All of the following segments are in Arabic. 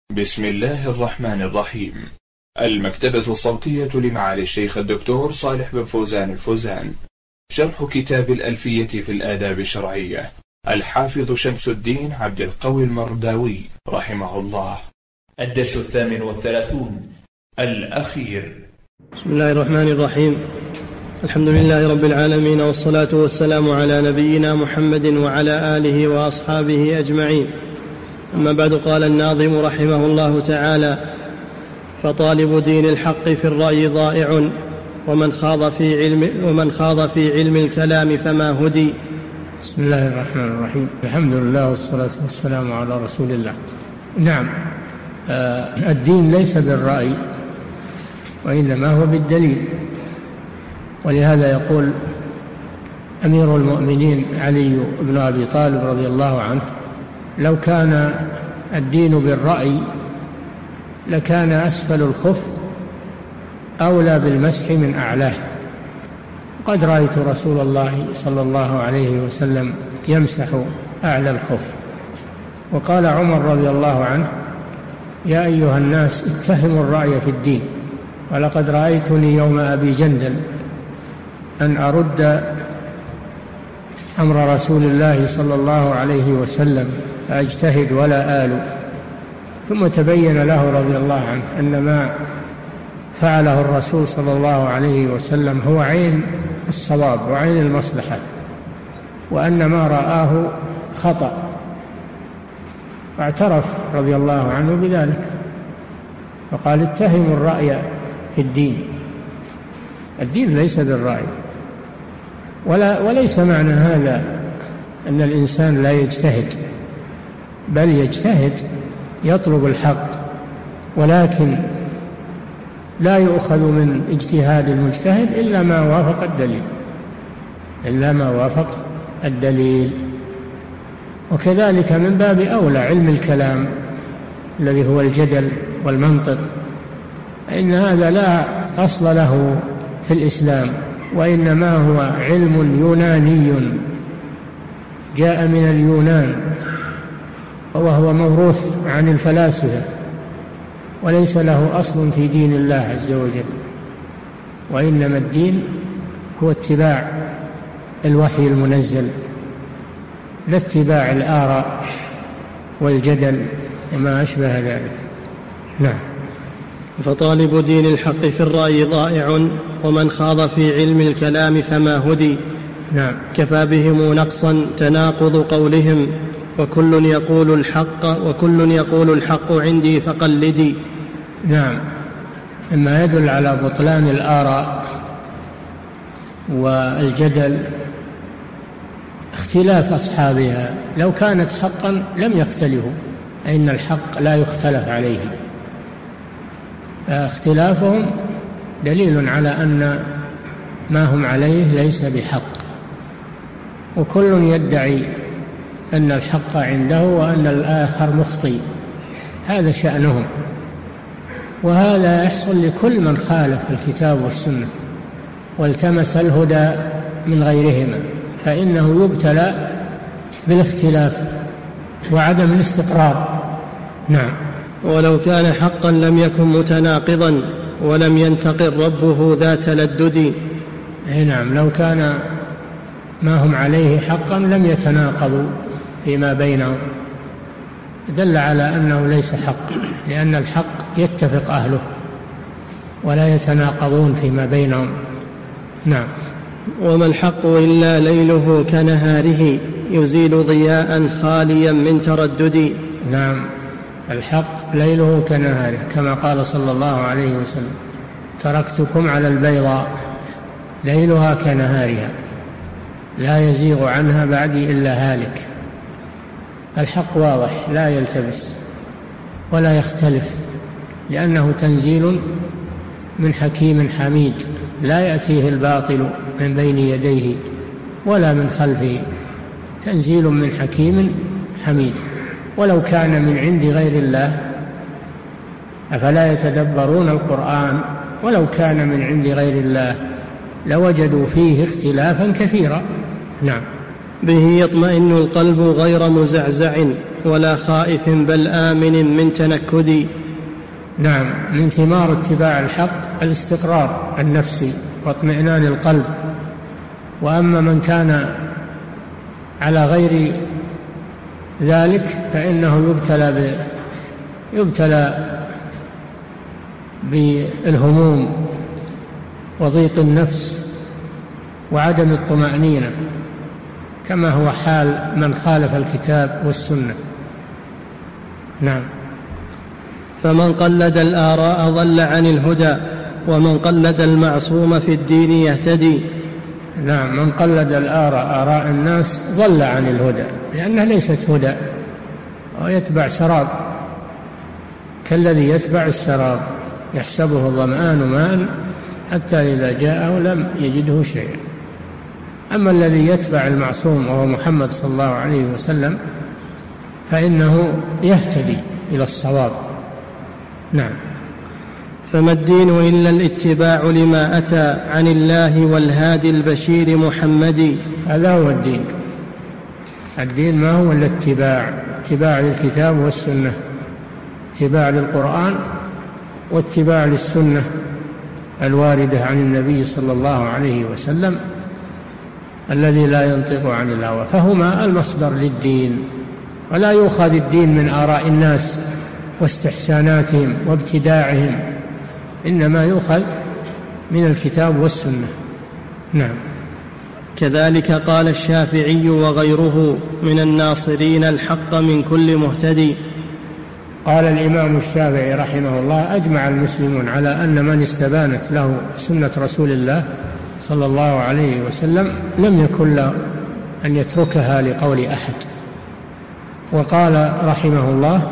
بسم الله الرحمن الرحيم. المكتبة الصوتية لمعالي الشيخ الدكتور صالح بن فوزان الفوزان. شرح كتاب الألفية في الآداب الشرعية، الحافظ شمس الدين عبد القوي المرداوي رحمه الله. الدرس 38 الأخير. بسم الله الرحمن الرحيم. الحمد لله رب العالمين، والصلاة والسلام على نبينا محمد وعلى آله وأصحابه أجمعين. أما بعد، قال الناظم رحمه الله تعالى: فطالب دين الحق في الرأي ضائع، ومن خاض في علم الكلام فما هدي. بسم الله الرحمن الرحيم. الحمد لله والصلاة والسلام على رسول الله. نعم، الدين ليس بالرأي وإنما هو بالدليل، ولهذا يقول أمير المؤمنين علي بن أبي طالب رضي الله عنه: لو كان الدين بالرأي لكان أسفل الخف أولى بالمسح من أعلاه. قد رأيت رسول الله صلى الله عليه وسلم يمسح أعلى الخف. وقال عمر رضي الله عنه: يا أيها الناس اتهموا الرأي في الدين، ولقد رأيتني يوم أبي جندل أن أرد أمر رسول الله صلى الله عليه وسلم فأجتهد ولا آل. ثم تبين له رضي الله عنه أن ما فعله الرسول صلى الله عليه وسلم هو عين الصواب وعين المصلحة، وأن ما رآه خطأ، فاعترف رضي الله عنه بذلك، فقال: اتهموا الرأي في الدين. الدين ليس بالرأي، وليس معنى هذا أن الإنسان لا يجتهد، بل يجتهد يطلب الحق، ولكن لا يؤخذ من اجتهاد المجتهد إلا ما وافق الدليل. وكذلك من باب أولى علم الكلام الذي هو الجدل والمنطق، فإن هذا لا أصل له في الإسلام، وإنما هو علم يوناني جاء من اليونان، وهو موروث عن الفلاسفة، وليس له أصل في دين الله عز وجل. وإنما الدين هو اتباع الوحي المنزل، لا اتباع الآراء والجدل وما أشبه ذلك. نعم. فطالب دين الحق في الرأي ضائع، ومن خاض في علم الكلام فما هدي. نعم. كفى بهم نقصا تناقض قولهم، وكل يقول الحق عندي فقلدي. نعم، مما يدل على بطلان الآراء والجدل اختلاف أصحابها. لو كانت حقا لم يختلفوا، إن الحق لا يختلف عليه، فاختلافهم دليل على أن ما هم عليه ليس بحق، وكل يدعي أن الحق عنده وأن الآخر مخطئ. هذا شأنهم، وهذا يحصل لكل من خالف الكتاب والسنة والتمس الهدى من غيرهما، فإنه يبتلى بالاختلاف وعدم الاستقرار. نعم. ولو كان حقا لم يكن متناقضا، ولم ينتقل ربه ذا تلدد. نعم، لو كان ما هم عليه حقا لم يتناقضوا فيما بينهم، دل على أنه ليس حق، لأن الحق يتفق أهله ولا يتناقضون فيما بينهم. نعم. وما الحق إلا ليله كنهاره، يزيل ضياء خاليا من تردد. نعم، الحق ليله كنهاره، كما قال صلى الله عليه وسلم: تركتكم على البيضاء ليلها كنهارها لا يزيغ عنها بعدي إلا هالك. الحق واضح لا يلتبس ولا يختلف، لأنه تنزيل من حكيم حميد، لا يأتيه الباطل من بين يديه ولا من خلفه، تنزيل من حكيم حميد. ولو كان من عند غير الله أفلا يتدبرون القرآن، ولو كان من عند غير الله لوجدوا فيه اختلافا كثيرا. نعم. به يطمئن القلب غير مزعزع، ولا خائف بل آمن من تنكد. نعم، من ثمار اتباع الحق الاستقرار النفسي واطمئنان القلب. وأما من كان على غير ذلك فإنه يبتلى بالهموم وضيق النفس وعدم الطمأنينة، كما هو حال من خالف الكتاب والسنة. نعم. فمن قلد الآراء ضل عن الهدى، ومن قلد المعصوم في الدين يهتدي. نعم، من قلد آراء الناس ضل عن الهدى، لأنها ليست هدى، ويتبع سراب كالذي يتبع السراب يحسبه الظمآن ماء حتى إذا جاءه لم يجده شيئا. أما الذي يتبع المعصوم وهو محمد صلى الله عليه وسلم فإنه يهتدي إلى الصواب. نعم. فما الدين إلا الاتباع لما أتى عن الله والهادي البشير محمد. هذا هو الدين. الدين ما هو إلا اتباع للكتاب والسنة، اتباع للقرآن واتباع للسنة الواردة عن النبي صلى الله عليه وسلم الذي لا ينطق عن الهوى، فهما المصدر للدين. ولا يؤخذ الدين من آراء الناس واستحساناتهم وابتداعهم، إنما يؤخذ من الكتاب والسنة. نعم. كذلك قال الشافعي وغيره من الناصرين الحق من كل مهتدي. قال الإمام الشافعي رحمه الله: أجمع المسلمون على أن من استبانت له سنة رسول الله صلى الله عليه وسلم لم يكن له أن يتركها لقول أحد. وقال رحمه الله: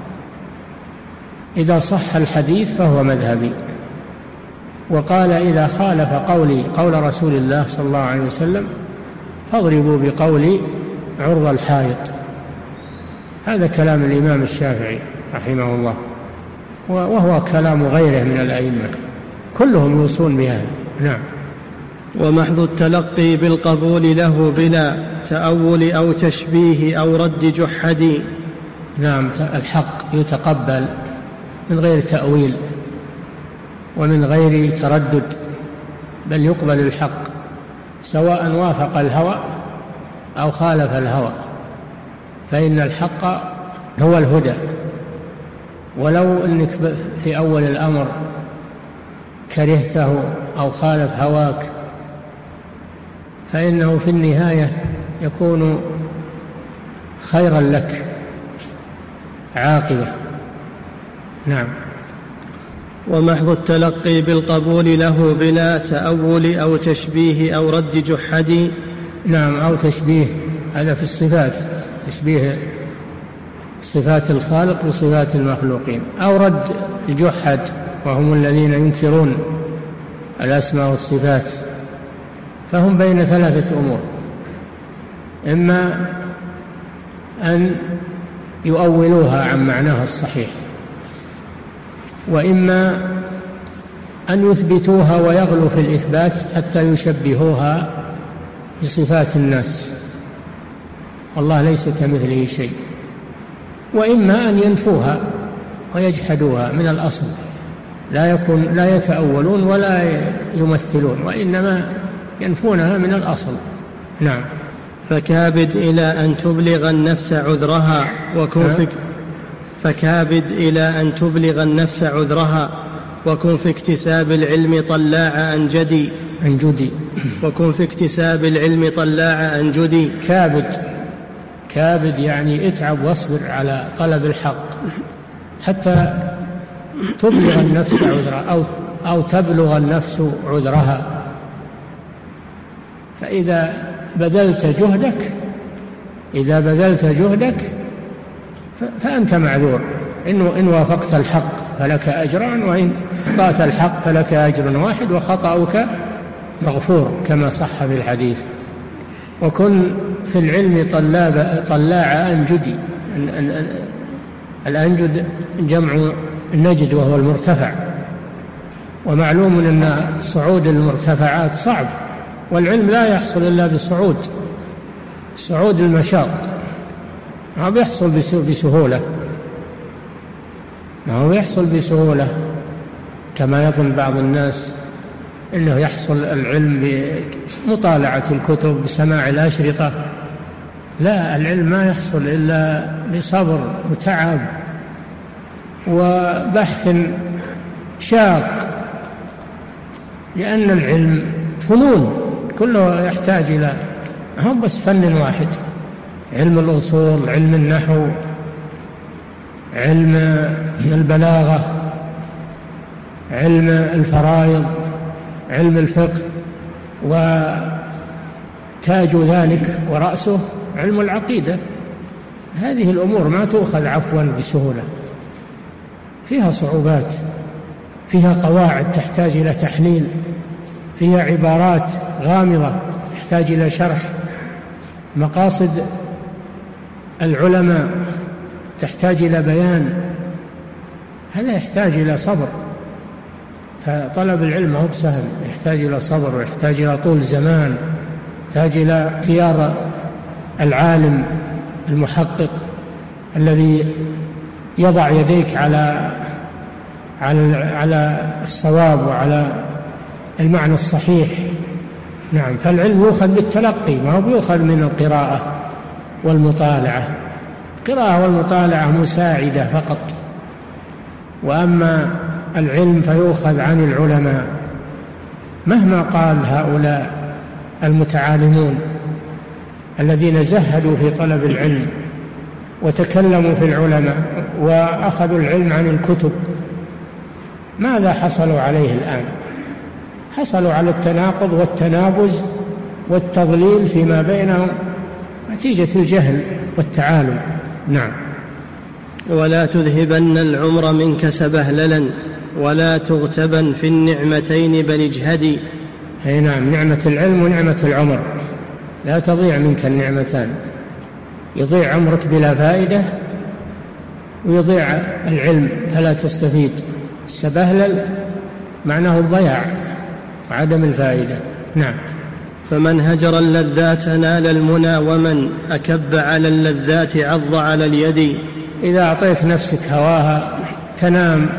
إذا صح الحديث فهو مذهبي. وقال: إذا خالف قولي قول رسول الله صلى الله عليه وسلم فاضربوا بقولي عرض الحائط. هذا كلام الإمام الشافعي رحمه الله، وهو كلام غيره من الأئمة كلهم يوصون بهذا. نعم. ومحض التلقي بالقبول له بلا تأول أو تشبيه أو رد جحد. نعم، الحق يتقبل من غير تأويل ومن غير تردد، بل يقبل الحق سواء وافق الهوى أو خالف الهوى، فإن الحق هو الهدى. ولو أنك في أول الأمر كرهته أو خالف هواك فإنه في النهاية يكون خيرا لك عاقبة. نعم. ومحض التلقي بالقبول له بلا تأول أو تشبيه أو رد جحد. نعم، أو تشبيه، هذا في الصفات، تشبيه صفات الخالق بصفات المخلوقين، أو رد الجحد وهم الذين ينكرون الأسماء والصفات. فهم بين ثلاثة أمور: إما أن يؤولوها عن معناها الصحيح، وإما أن يثبتوها ويغلوا في الإثبات حتى يشبهوها بصفات الناس، والله ليس كمثله شيء، وإما أن ينفوها ويجحدوها من الأصل، لا يتأولون ولا يمثلون، وإنما ينفونها من الأصل. نعم. فكابد إلى أن تبلغ النفس عذرها فكابد إلى أن تبلغ النفس عذرها وكن في اكتساب العلم طلاع أنجدي. وكن في اكتساب العلم طلاع أنجدي. كابد يعني اتعب واصبر على طلب الحق حتى تبلغ النفس عذرها أو تبلغ النفس عذرها. فإذا بذلت جهدك فأنت معذور، إن وافقت الحق فلك أجران، وإن أخطأت الحق فلك أجر واحد وخطأك مغفور كما صح في الحديث. وكن في العلم طلاع أنجدي. الأنجد جمع النجد وهو المرتفع، ومعلوم أن صعود المرتفعات صعب، والعلم لا يحصل إلا بصعود المشاق. ما بيحصل بسهولة، ما هو بيحصل بسهولة كما يظن بعض الناس إنه يحصل العلم بمطالعة الكتب بسماع الأشرطة. لا، العلم ما يحصل إلا بصبر وتعب وبحث شاق، لأن العلم فنون كله يحتاج إلى هم بس فن واحد: علم الأصول، علم النحو، علم البلاغة، علم الفرائض، علم الفقه، وتاج ذلك ورأسه علم العقيدة. هذه الأمور ما تؤخذ عفوا بسهولة، فيها صعوبات، فيها قواعد تحتاج إلى تحليل، فيها عبارات غامضة تحتاج إلى شرح، مقاصد العلماء تحتاج إلى بيان. هذا يحتاج إلى صبر. طلب العلم هو بسهل، يحتاج إلى صبر ويحتاج إلى طول زمان، يحتاج إلى اختيار العالم المحقق الذي يضع يديك على الصواب وعلى المعنى الصحيح. نعم، فالعلم يؤخذ بالتلقي، ما هو بيؤخذ من القراءة والمطالعة. القراءة والمطالعة مساعدة فقط، وأما العلم فيؤخذ عن العلماء. مهما قال هؤلاء المتعالمون الذين زهدوا في طلب العلم وتكلموا في العلماء وأخذوا العلم عن الكتب، ماذا حصلوا عليه الآن؟ حصلوا على التناقض والتنابز والتضليل فيما بينهم نتيجة الجهل والتعالم. نعم. ولا تذهبن العمر منك سبهللا ولا تغتبن في النعمتين بل اجهدي. أي نعم، نعمة العلم ونعمة العمر لا تضيع منك النعمتان. يضيع عمرك بلا فائدة ويضيع العلم فلا تستفيد. السبهلل معناه الضياع وعدم الفائدة. نعم. فمن هجر اللذات نال المنى ومن أكب على اللذات عض على اليد. إذا أعطيت نفسك هواها تنام،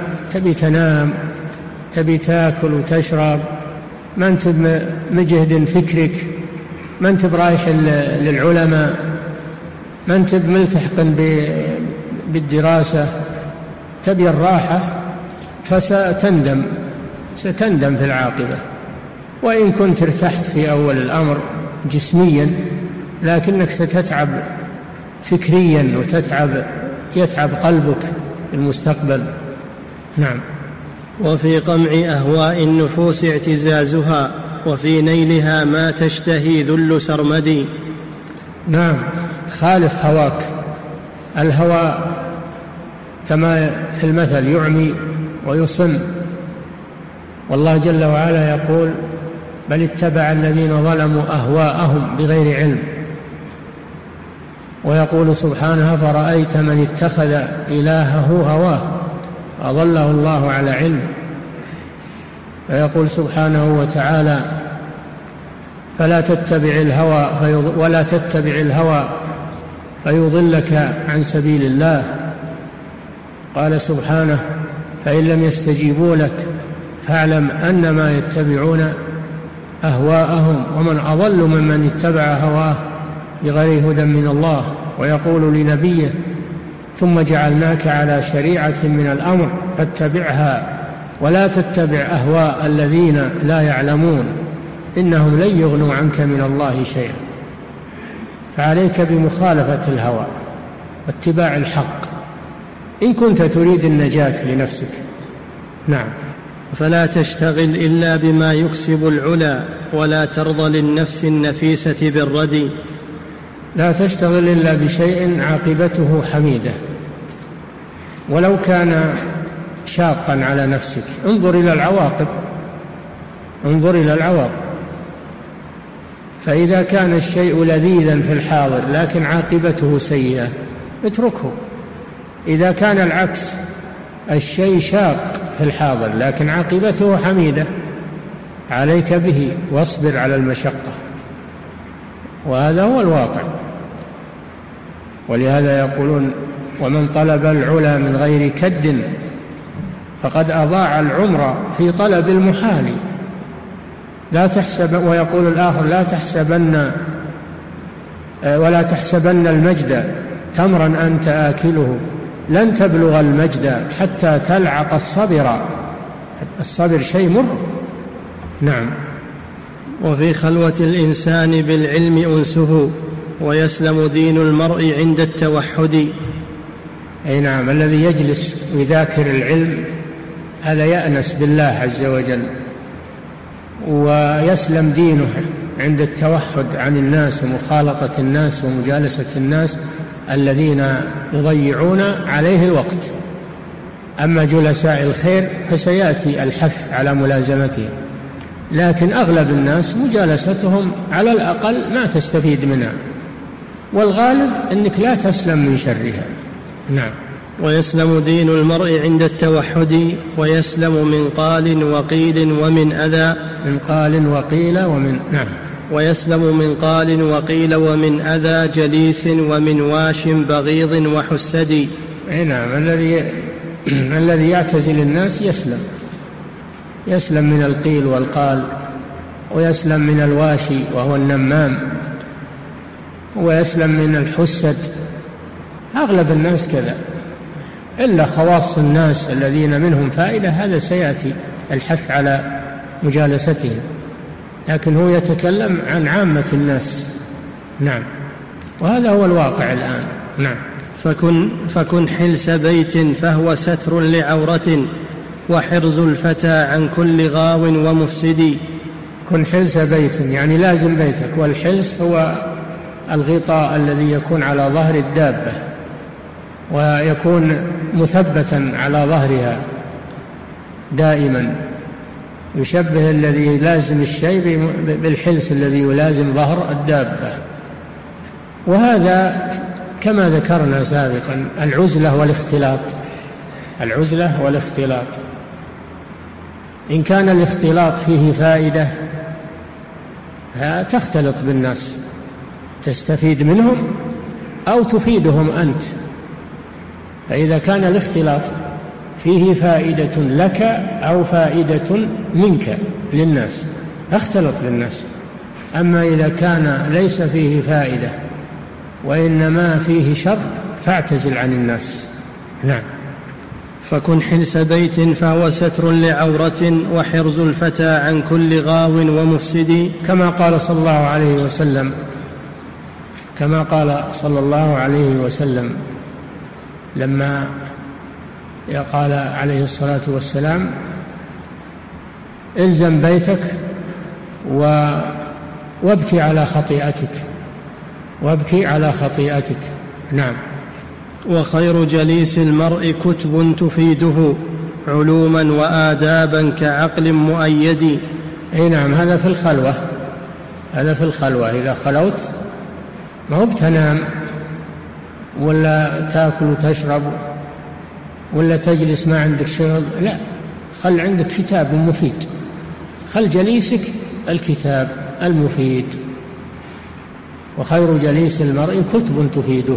تبي تاكل وتشرب، ما أنت مجهد فكرك، ما أنت برايح للعلماء، ما أنت ملتحق بالدراسة، تبي الراحة، فستندم في العاقبة. وإن كنت ارتحت في أول الأمر جسميا، لكنك ستتعب فكريا يتعب قلبك في المستقبل. نعم. وفي قمع أهواء النفوس اعتزازها وفي نيلها ما تشتهي ذل سرمدي. نعم، خالف هواك. الهوى كما في المثل يعمي ويصم، والله جل وعلا يقول: بل اتبع الذين ظلموا أهواءهم بغير علم. ويقول سبحانه: فرأيت من اتخذ إلهه هواه أضله الله على علم. ويقول سبحانه وتعالى: ولا تتبع الهوى فيضلك عن سبيل الله. قال سبحانه: فإن لم يستجيبوا لك فاعلم أنما يتبعون أهواءهم ومن أضل ممن اتبع هواه بغير هدى من الله. ويقول لنبيه: ثم جعلناك على شريعة من الأمر فاتبعها ولا تتبع أهواء الذين لا يعلمون إنهم لن يغنوا عنك من الله شيئا. فعليك بمخالفة الهوى واتباع الحق إن كنت تريد النجاة لنفسك. نعم. فلا تشتغل إلا بما يكسب العلا ولا ترضى للنفس النفيسة بالردي. لا تشتغل إلا بشيء عاقبته حميدة ولو كان شاقا على نفسك. انظر إلى العواقب. فإذا كان الشيء لذيذا في الحاضر لكن عاقبته سيئة اتركه. إذا كان العكس، الشيء شاق في الحاضر لكن عاقبته حميدة، عليك به واصبر على المشقة، وهذا هو الواقع. ولهذا يقولون ومن طلب العلا من غير كد فقد أضاع العمر في طلب المحال. لا تحسب، ويقول الآخر لا تحسبن ولا تحسبن المجد تمرا أنت آكله، لن تبلغ المجد حتى تلعق الصبر. الصبر شيء مر. نعم. وفي خلوة الإنسان بالعلم أنسه، ويسلم دين المرء عند التوحد. أي نعم، الذي يجلس ويذاكر العلم هذا يأنس بالله عز وجل، ويسلم دينه عند التوحد عن الناس ومخالطة الناس ومجالسة الناس الذين يضيعون عليه الوقت. أما جلساء الخير فسيأتي الحث على ملازمتهم، لكن أغلب الناس مجالستهم على الأقل ما تستفيد منها، والغالب أنك لا تسلم من شرها. نعم. ويسلم دين المرء عند التوحد، ويسلم من قال وقيل ومن أذى. من قال وقيل ومن نعم. ويسلم من قال وقيل ومن أذى جليس ومن واش بغيض وحسد. نعم. الذي يعتزل الناس يسلم من القيل والقال، ويسلم من الواشي وهو النمام، ويسلم من الحسد. أغلب الناس كذا، إلا خواص الناس الذين منهم فائدة، هذا سيأتي الحث على مجالستهم، لكن هو يتكلم عن عامة الناس. نعم. وهذا هو الواقع الآن. نعم. فكن حلس بيت فهو ستر لعورة، وحرز الفتى عن كل غاو ومفسد. كن حلس بيت يعني لازم بيتك، والحلس هو الغطاء الذي يكون على ظهر الدابة ويكون مثبتا على ظهرها دائما، يشبه الذي يلازم الشيء بالحلس الذي يلازم ظهر الدابة. وهذا كما ذكرنا سابقا العزلة والاختلاط. إن كان الاختلاط فيه فائدة تختلط بالناس تستفيد منهم أو تفيدهم أنت. فإذا كان الاختلاط فيه فائدة لك أو فائدة منك للناس اختلط للناس. أما إذا كان ليس فيه فائدة وإنما فيه شر فاعتزل عن الناس. نعم. فكن حلس بيت فهو ستر لعورة، وحرز الفتى عن كل غاو ومفسد. كما قال صلى الله عليه وسلم لما قال عليه الصلاة والسلام الزم بيتك وابكي على خطيئتك. نعم. وخير جليس المرء كتب تفيده، علوما وآدابا كعقل مؤيد. أي نعم. هذا في الخلوة إذا خلوت، ما هو بتنام ولا تأكل وتشرب ولا تجلس ما عندك شغل، لا، خل عندك كتاب مفيد، خل جليسك الكتاب المفيد. وخير جليس المرء كتب تفيده.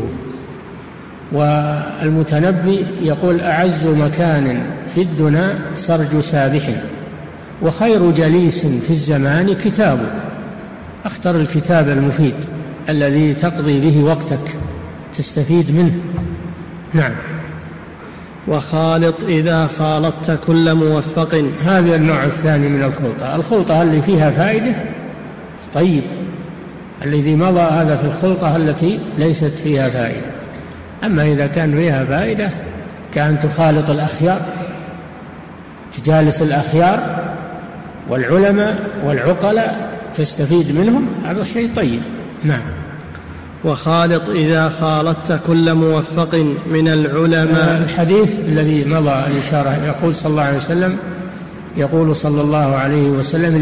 والمتنبي يقول أعز مكان في الدنا سرج سابح، وخير جليس في الزمان كتاب. اختر الكتاب المفيد الذي تقضي به وقتك تستفيد منه. نعم. وخالط إذا خالطت كل موفق. هذا النوع الثاني من الخلطة اللي فيها فائدة طيب، الذي مضى هذا في الخلطة التي ليست فيها فائدة. أما إذا كان فيها فائدة كأن تخالط الأخيار، تجالس الأخيار والعلماء والعقلاء تستفيد منهم، هذا شيء طيب. نعم. وخالط إذا خالطت كل موفق من العلماء. الحديث الذي مضى الإشارة يقول صلى الله عليه وسلم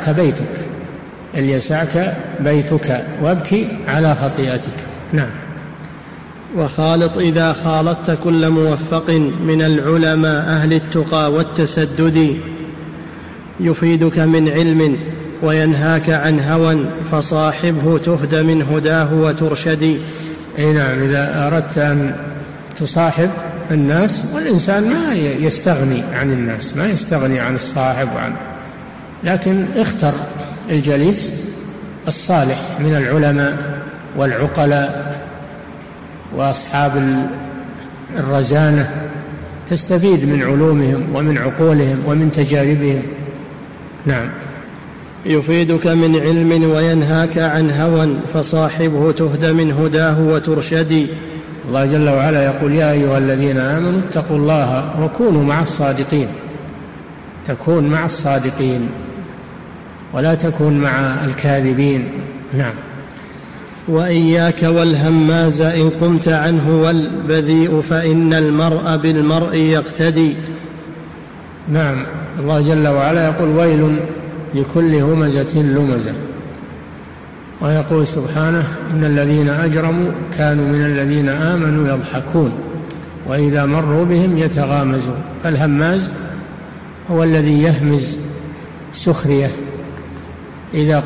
ليسعك بيتك وابكي على خطيئتك. نعم. وخالط إذا خالطت كل موفق من العلماء أهل التقى والتسدد، يفيدك من علم وينهاك عن هوى، فصاحبه تهد من هداه وترشد. أي نعم، إذا أردت أن تصاحب الناس، والإنسان ما يستغني عن الناس، ما يستغني عن الصاحب لكن اختر الجليس الصالح من العلماء والعقلاء وأصحاب الرزانة، تستفيد من علومهم ومن عقولهم ومن تجاربهم. نعم. يفيدك من علم وينهاك عن هوى، فصاحبه تهد من هداه وترشدي. الله جل وعلا يقول: يا أيها الذين آمنوا اتقوا الله وكونوا مع الصادقين. تكون مع الصادقين ولا تكون مع الكاذبين. نعم. وإياك والهماز إن قمت عنه والبذيء، فإن المرء بالمرء يقتدي. نعم. الله جل وعلا يقول: ويل لكل همزة لمزة. ويقول سبحانه: إن الذين أجرموا كانوا من الذين آمنوا يضحكون وإذا مروا بهم يتغامزون. فالهماز هو الذي يهمز سخرية. إذا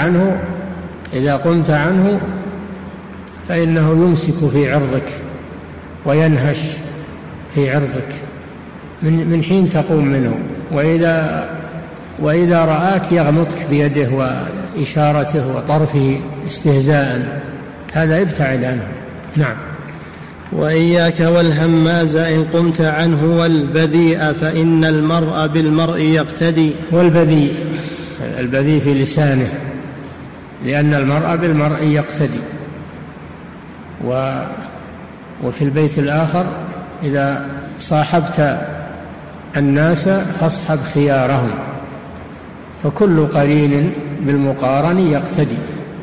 قمت عنه فإنه يمسك في عرضك وينهش في عرضك من حين تقوم منه، وإذا رآك يغمطك بيده وإشارته وطرفه استهزاء. هذا ابتعد عنه. نعم. وإياك والهماز إن قمت عنه والبذيء، فإن المرء بالمرء يقتدي. والبذيء، البذيء في لسانه، لأن المرء بالمرء يقتدي. وفي البيت الآخر: إذا صاحبت الناس فاصحب خيارهم، فكل قرين بالمقارن يقتدي.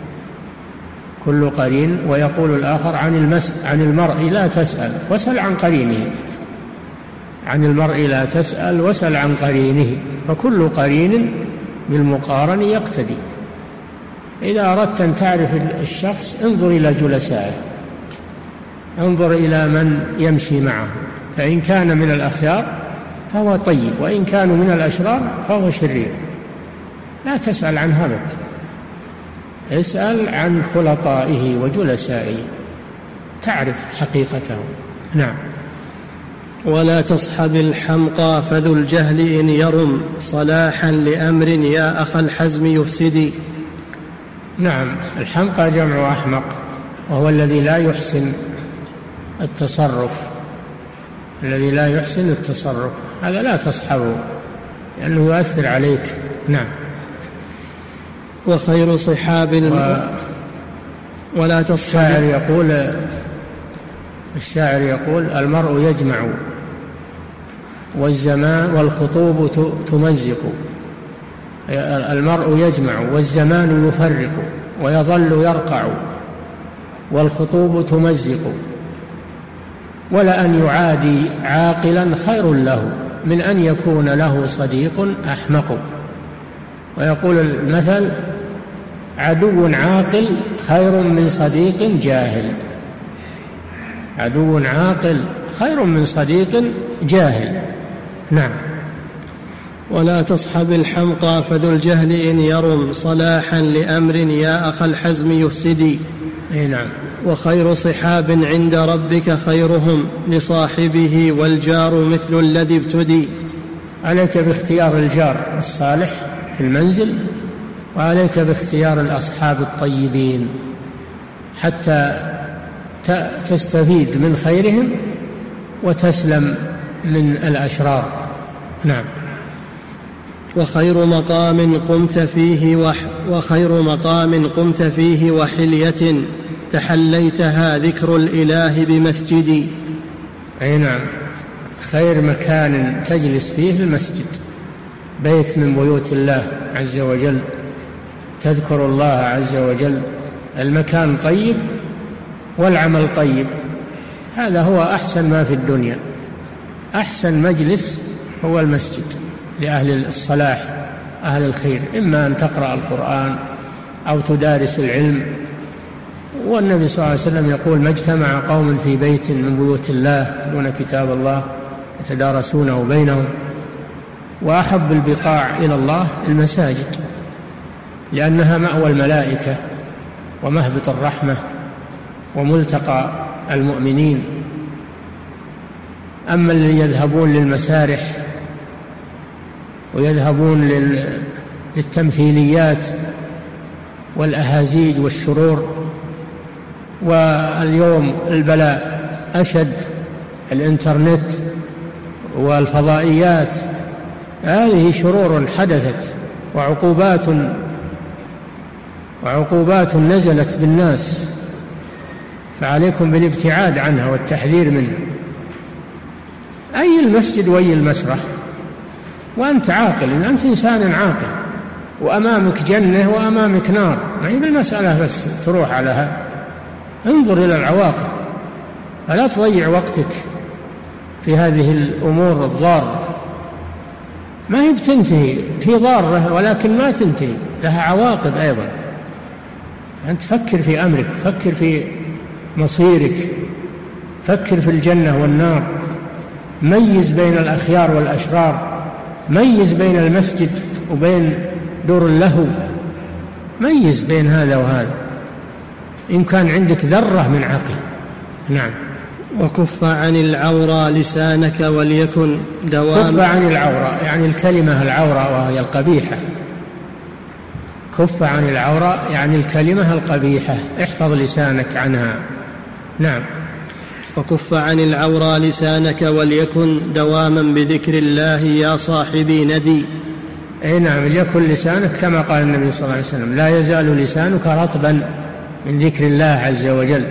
كل قرين. ويقول الآخر: عن المرء لا تسأل واسأل عن قرينه. عن المرء لا تسأل واسأل عن قرينه، فكل قرين بالمقارن يقتدي. إذا أردت أن تعرف الشخص انظر إلى جلسائه، انظر إلى من يمشي معه، فإن كان من الأخيار فهو طيب، وإن كانوا من الأشرار فهو شرير. لا تسأل عن هبت، اسأل عن خلطائه وجلسائه تعرف حقيقته. نعم. ولا تصحب الحمقى، فذو الجهل إن يرم صلاحا لأمر يا أخ الحزم يفسدي. نعم. الحمقى جمع أحمق، وهو الذي لا يحسن التصرف. الذي لا يحسن التصرف هذا لا تصحبه لأنه يؤثر عليك. نعم. وخير صحاب ولا تصحب. الشاعر يقول: المرء يجمع والزمان والخطوب تمزق. المرء يجمع والزمان يفرق، ويظل يرقع والخطوب تمزق. ولأن يعادي عاقلا خير له من أن يكون له صديق أحمق. ويقول المثل: عدو عاقل خير من صديق جاهل. عدو عاقل خير من صديق جاهل. نعم. ولا تصحب الحمقى، فذو الجهل إن يرم صلاحا لأمر يا أخ الحزم يفسدي. نعم. وخير صحاب عند ربك خيرهم لصاحبه، والجار مثل الذي ابتدي. عليك باختيار الجار الصالح في المنزل، وعليك باختيار الأصحاب الطيبين حتى تستفيد من خيرهم وتسلم من الأشرار. نعم. وخير مقام قمت فيه وحلية تحليتها ذكر الإله بمسجدي. أي نعم. خير مكان تجلس فيه المسجد، بيت من بيوت الله عز وجل، تذكر الله عز وجل. المكان طيب والعمل طيب، هذا هو أحسن ما في الدنيا. أحسن مجلس هو المسجد لأهل الصلاح أهل الخير، إما أن تقرأ القرآن أو تدارس العلم. والنبي صلى الله عليه وسلم يقول: ما اجتمع قوم في بيت من بيوت الله يتلون كتاب الله يتدارسونه بينهم. وأحب البقاع إلى الله المساجد، لأنها مأوى الملائكة ومهبط الرحمة وملتقى المؤمنين. أما اللي يذهبون للمسارح ويذهبون للتمثيليات والأهازيج والشرور، واليوم البلاء أشد، الإنترنت والفضائيات، هذه شرور حدثت وعقوبات نزلت بالناس، فعليكم بالابتعاد عنها والتحذير منها. أي المسجد وأي المسرح وأنت عاقل، أنت إنسان عاقل، وأمامك جنة وأمامك نار، ما هي بالمسألة بس تروح على هذا. انظر إلى العواقب، فلا تضيع وقتك في هذه الأمور الضارة. ما هي بتنتهي، هي ضارة ولكن ما تنتهي، لها عواقب أيضا. أنت فكر في أمرك، فكر في مصيرك، فكر في الجنة والنار، ميز بين الأخيار والأشرار، ميز بين المسجد وبين دور اللهو، ميز بين هذا وهذا إن كان عندك ذرة من عقل. نعم. وكف عن العورى لسانك وليكن دوام. كف عن العورى يعني الكلمة العورى وهي القبيحة. كف عن العورى يعني الكلمة القبيحة، احفظ لسانك عنها. نعم. وكف عن العورى لسانك وليكن دواما بذكر الله يا صاحبي ندي. أي نعم، ليكن لسانك كما قال النبي صلى الله عليه وسلم: لا يزال لسانك رطبا من ذكر الله عز وجل.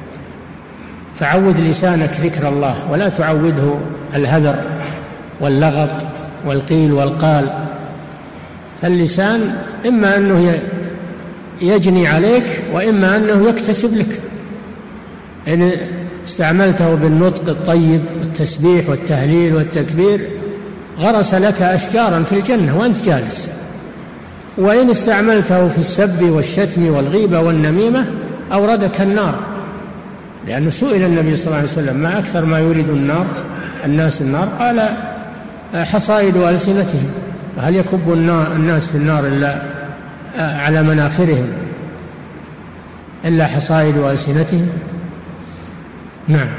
تعود لسانك ذكر الله، ولا تعوده الهذر واللغط والقيل والقال. فاللسان إما أنه يجني عليك وإما أنه يكتسب لك. إن استعملته بالنطق الطيب والتسبيح والتهليل والتكبير غرس لك أشجارا في الجنة وأنت جالس، وإن استعملته في السب والشتم والغيبة والنميمة أوردك النار، لأنه سئل النبي صلى الله عليه وسلم: ما أكثر ما يريد الناس النار؟ قال: حصائد ألسنتهم. وهل يكب الناس في النار إلا على مناخرهم إلا حصائد ألسنتهم؟ نعم.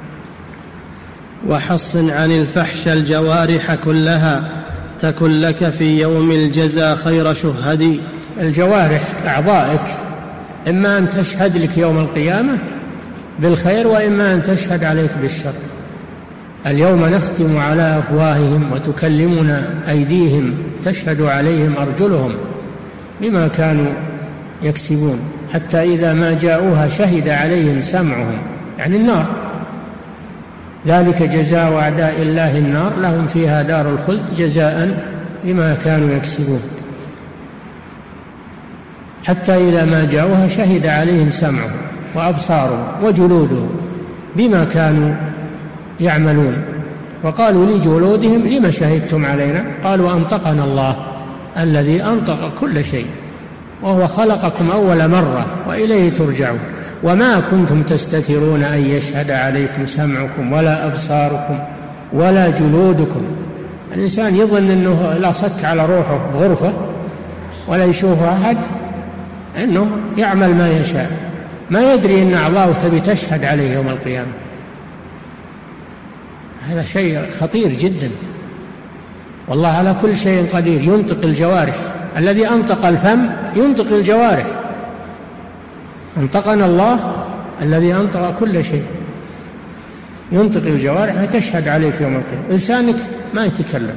وحصن عن الفحش الجوارح كلها تكن لك في يوم الجزاء خير شهدي. الجوارح أعضائك إما أن تشهد لك يوم القيامة بالخير وإما أن تشهد عليك بالشر. اليوم نختم على أفواههم وتكلمنا أيديهم تشهد عليهم أرجلهم بما كانوا يكسبون، حتى إذا ما جاءوها شهد عليهم سمعهم، يعني النار. ذلك جزاء أعداء الله النار لهم فيها دار الخلد جزاء بما كانوا يكسبون. حتى إذا ما جاءوها شهد عليهم سمعهم وأبصارهم وجلودهم بما كانوا يعملون. وقالوا لجلودهم: لما شهدتم علينا؟ قالوا: أنطقنا الله الذي أنطق كل شيء وهو خلقكم أول مرة وإليه ترجعون وما كنتم تستترون أن يشهد عليكم سمعكم ولا أبصاركم ولا جلودكم. الإنسان يظن أنه لا صك على روحه بغرفة ولا يشوف أحد، أنه يعمل ما يشاء، ما يدري أن أعضاؤه تبي تشهد عليه يوم القيامة. هذا شيء خطير جدا. والله على كل شيء قدير، ينطق الجوارح. الذي أنطق الفم ينطق الجوارح. انطقنا الله الذي أنطق كل شيء، ينطق الجوارح فتشهد عليك يوم القيامة. لسانك ما يتكلم،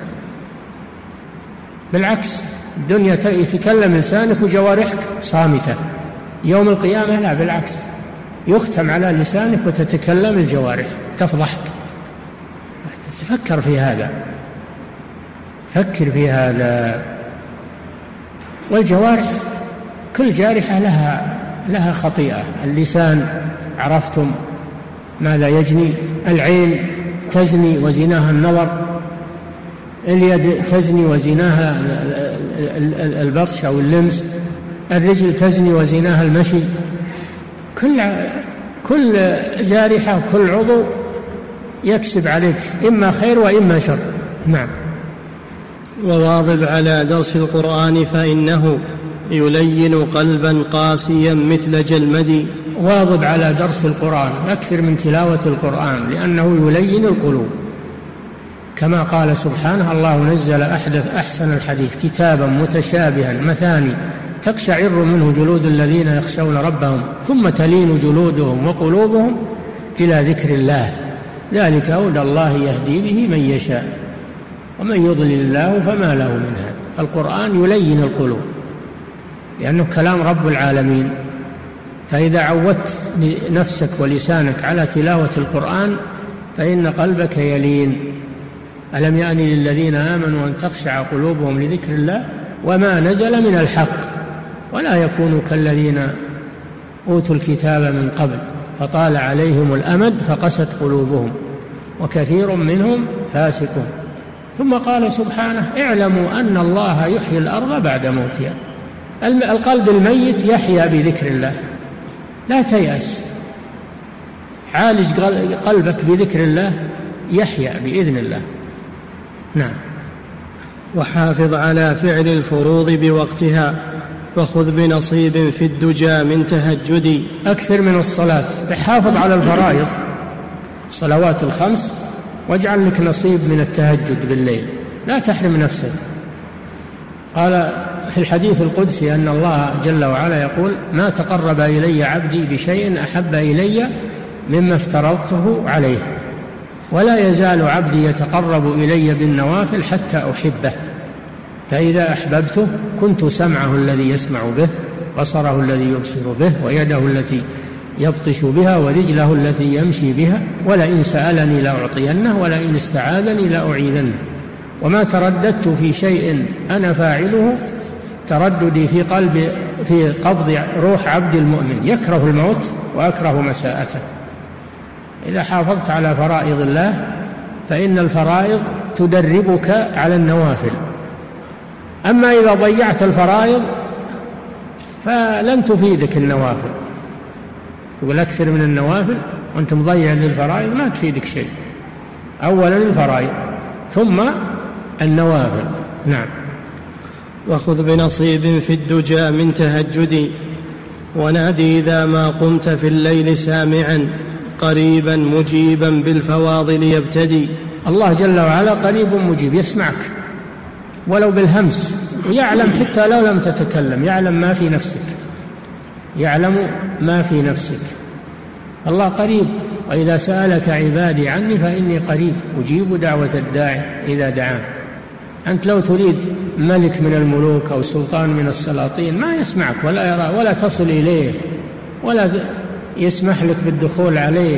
بالعكس الدنيا يتكلم لسانك وجوارحك صامتة. يوم القيامة لا، بالعكس يختم على لسانك وتتكلم الجوارح تفضحك. تفكر في هذا، فكر في هذا. والجوارح كل جارحة لها خطيئة. اللسان عرفتم ماذا يجني، العين تزني وزناها النظر، اليد تزني وزناها البطش أو اللمس، الرجل تزني وزناها المشي. كل جارحة وكل عضو يكسب عليك إما خير وإما شر. نعم. وواظب على درس القرآن فإنه يلين قلبا قاسيا مثل جلمد. واظب على درس القرآن، أكثر من تلاوة القرآن لأنه يلين القلوب، كما قال سبحانه: الله نزل أحسن الحديث كتابا متشابها مثاني تقشعر منه جلود الذين يخشون ربهم ثم تلين جلودهم وقلوبهم إلى ذكر الله، ذلك هدى الله يهدي به من يشاء ومن يضلل الله فما له من هاد. القرآن يلين القلوب لأنه كلام رب العالمين، فإذا عودت نفسك ولسانك على تلاوة القرآن فإن قلبك يلين. ألم يأن للذين آمنوا أن تخشع قلوبهم لذكر الله وما نزل من الحق ولا يكونوا كالذين أوتوا الكتاب من قبل فطال عليهم الأمد فقست قلوبهم وكثير منهم فاسقون. ثم قال سبحانه: اعلموا أن الله يحيي الأرض بعد موتها. القلب الميت يحيا بذكر الله، لا تيأس، عالج قلبك بذكر الله يحيا بإذن الله. نعم. وحافظ على فعل الفروض بوقتها وخذ بنصيب في الدجى من تهجدي. أكثر من الصلاة، حافظ على الفرائض الصلوات الخمس واجعل لك نصيب من التهجد بالليل، لا تحرم نفسك. قال في الحديث القدسي أن الله جل وعلا يقول: ما تقرب إلي عبدي بشيء أحب إلي مما افترضته عليه، ولا يزال عبدي يتقرب إلي بالنوافل حتى أحبه، فإذا أحببته كنت سمعه الذي يسمع به، بصره الذي يبصر به، ويده التي يبطش بها، ورجله التي يمشي بها، ولئن سألني لأعطينه ولئن استعاذني لأعيذنه. وما ترددت في شيء أنا فاعله ترددي في قبض روح عبد المؤمن يكره الموت وأكره مساءته. إذا حافظت على فرائض الله فإن الفرائض تدربك على النوافل، أما إذا ضيعت الفرائض فلن تفيدك النوافل. تقول أكثر من النوافل وأنت مضيع للفرائض ما تفيدك شيء. أولا الفرائض ثم النوافل. نعم. وخذ بنصيب في الدجى من تهجدي ونادي إذا ما قمت في الليل سامعا قريبا مجيبا بالفواضل يبتدي. الله جل وعلا قريب مجيب، يسمعك ولو بالهمس، ويعلم حتى لو لم تتكلم، يعلم ما في نفسك، يعلم ما في نفسك. الله قريب. وإذا سألك عبادي عني فإني قريب أجيب دعوة الداعي إذا دعان. أنت لو تريد ملك من الملوك أو سلطان من السلاطين ما يسمعك ولا يرى ولا تصل إليه ولا يسمح لك بالدخول عليه.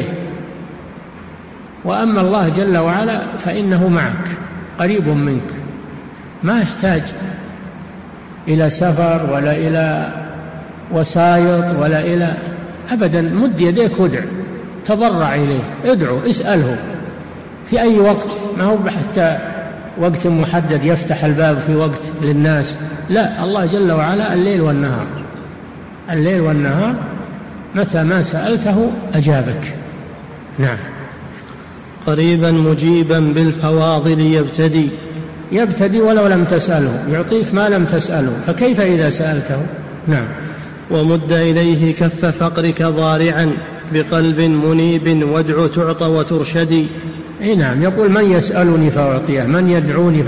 وأما الله جل وعلا فإنه معك قريب منك، ما يحتاج إلى سفر ولا إلى وسايط ولا إلى أبدا. مد يديك وادع، تضرع إليه، ادعو، اسأله في أي وقت، ما هو حتى وقت محدد يفتح الباب في وقت للناس، لا، الله جل وعلا الليل والنهار، الليل والنهار متى ما سألته أجابك. نعم. قريبا مجيبا بالفواضل يبتدي. يبتدي ولو لم تسأله، يعطيك ما لم تسأله، فكيف إذا سألته؟ نعم. ومد إليه كف فقرك ضارعا بقلب منيب وادع تعطى وترشدي. نعم. يقول: من يسألني فأعطيه، من يدعوني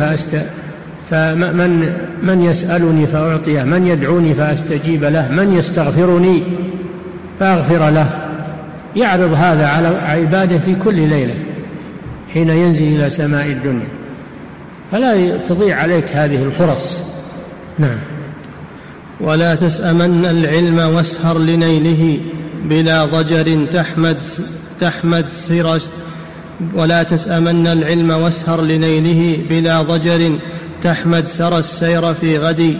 من يسألني فأعطيه، من يدعوني فأستجيب له، من يستغفرني فأغفر له. يعرض هذا على عباده في كل ليلة حين ينزل إلى سماء الدنيا، فلا تضيع عليك هذه الفرص. نعم. ولا تسأمن العلم واسهر لنيله بلا ضجر تحمد سرس. ولا تسأمن العلم واسهر لنيله بلا ضجر تحمد سر السير في غدي.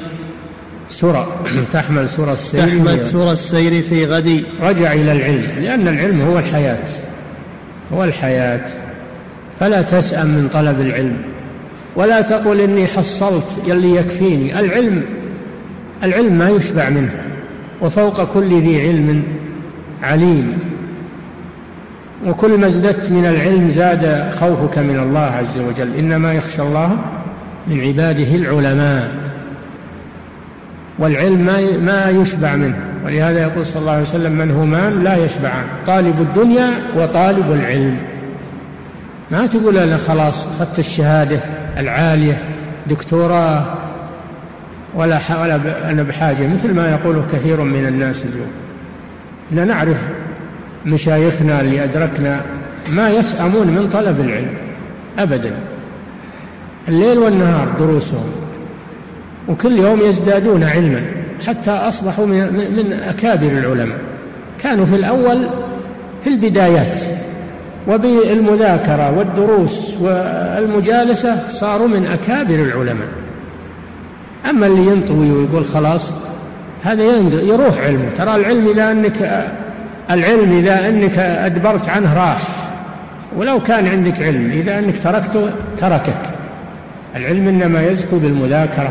تحمل سر السير في غدي. رجع إلى العلم، لأن العلم هو الحياة، هو الحياة. فلا تسأم من طلب العلم، ولا تقل إني حصلت يلي يكفيني. العلم ما يشبع منه، وفوق كل ذي علم عليم. وكل ما ازددت من العلم زاد خوفك من الله عز وجل. إنما يخشى الله من عباده العلماء. والعلم ما يشبع منه، ولهذا يقول صلى الله عليه وسلم: منهومان لا يشبعان، طالب الدنيا وطالب العلم. ما تقول أنا خلاص أخذت الشهادة العالية دكتوراه ولا أنا بحاجة، مثل ما يقول كثير من الناس اليوم. إننا نعرف مشايخنا اللي أدركنا ما يسأمون من طلب العلم أبدا، الليل والنهار دروسهم، وكل يوم يزدادون علما حتى أصبحوا من أكابر العلماء. كانوا في الأول في البدايات، وبالمذاكرة والدروس والمجالسة صاروا من أكابر العلماء. أما اللي ينطوي ويقول خلاص، هذا يروح علمه. ترى العلم إذا أنك أدبرت عنه راح، ولو كان عندك علم إذا أنك تركته تركك. العلم إنما يزكو بالمذاكرة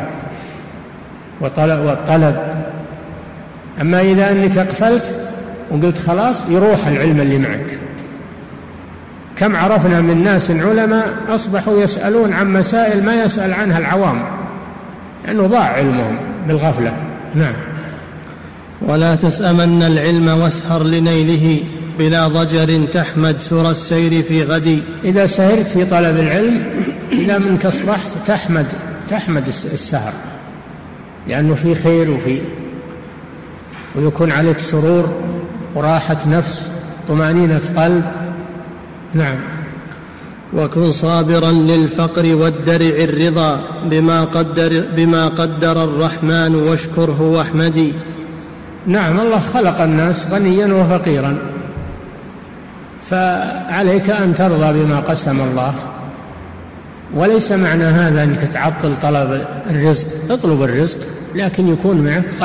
والطلب. أما إذا أنك أقفلت وقلت خلاص، يروح العلم اللي معك. كم عرفنا من ناس علماء أصبحوا يسألون عن مسائل ما يسأل عنها العوام، لأنه ضاع علمهم بالغفلة. نعم. ولا تسأمن العلم واسهر لنيله، بلا ضجر تحمد سر السير في غدي. إذا سهرت في طلب العلم، إذا منك أصبحت تحمد السهر، لأنه في خير ويكون عليك سرور وراحة نفس، طمأنينة قلب. نعم. وكن صابرا للفقر والدرع الرضا، بما قدر الرحمن واشكره واحمدي. نعم، الله خلق الناس غنيا وفقيرا، فعليك أن ترضى بما قسم الله. وليس معنى هذا أنك تعطل طلب الرزق. اطلب الرزق، لكن يكون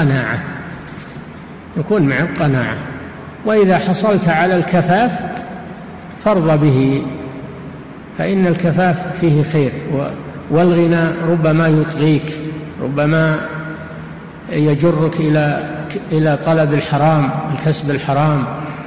معك قناعة. وإذا حصلت على الكفاف فارض به، فإن الكفاف فيه خير. والغنى ربما يطغيك، ربما يجرك إلى طلب الحرام، الكسب الحرام.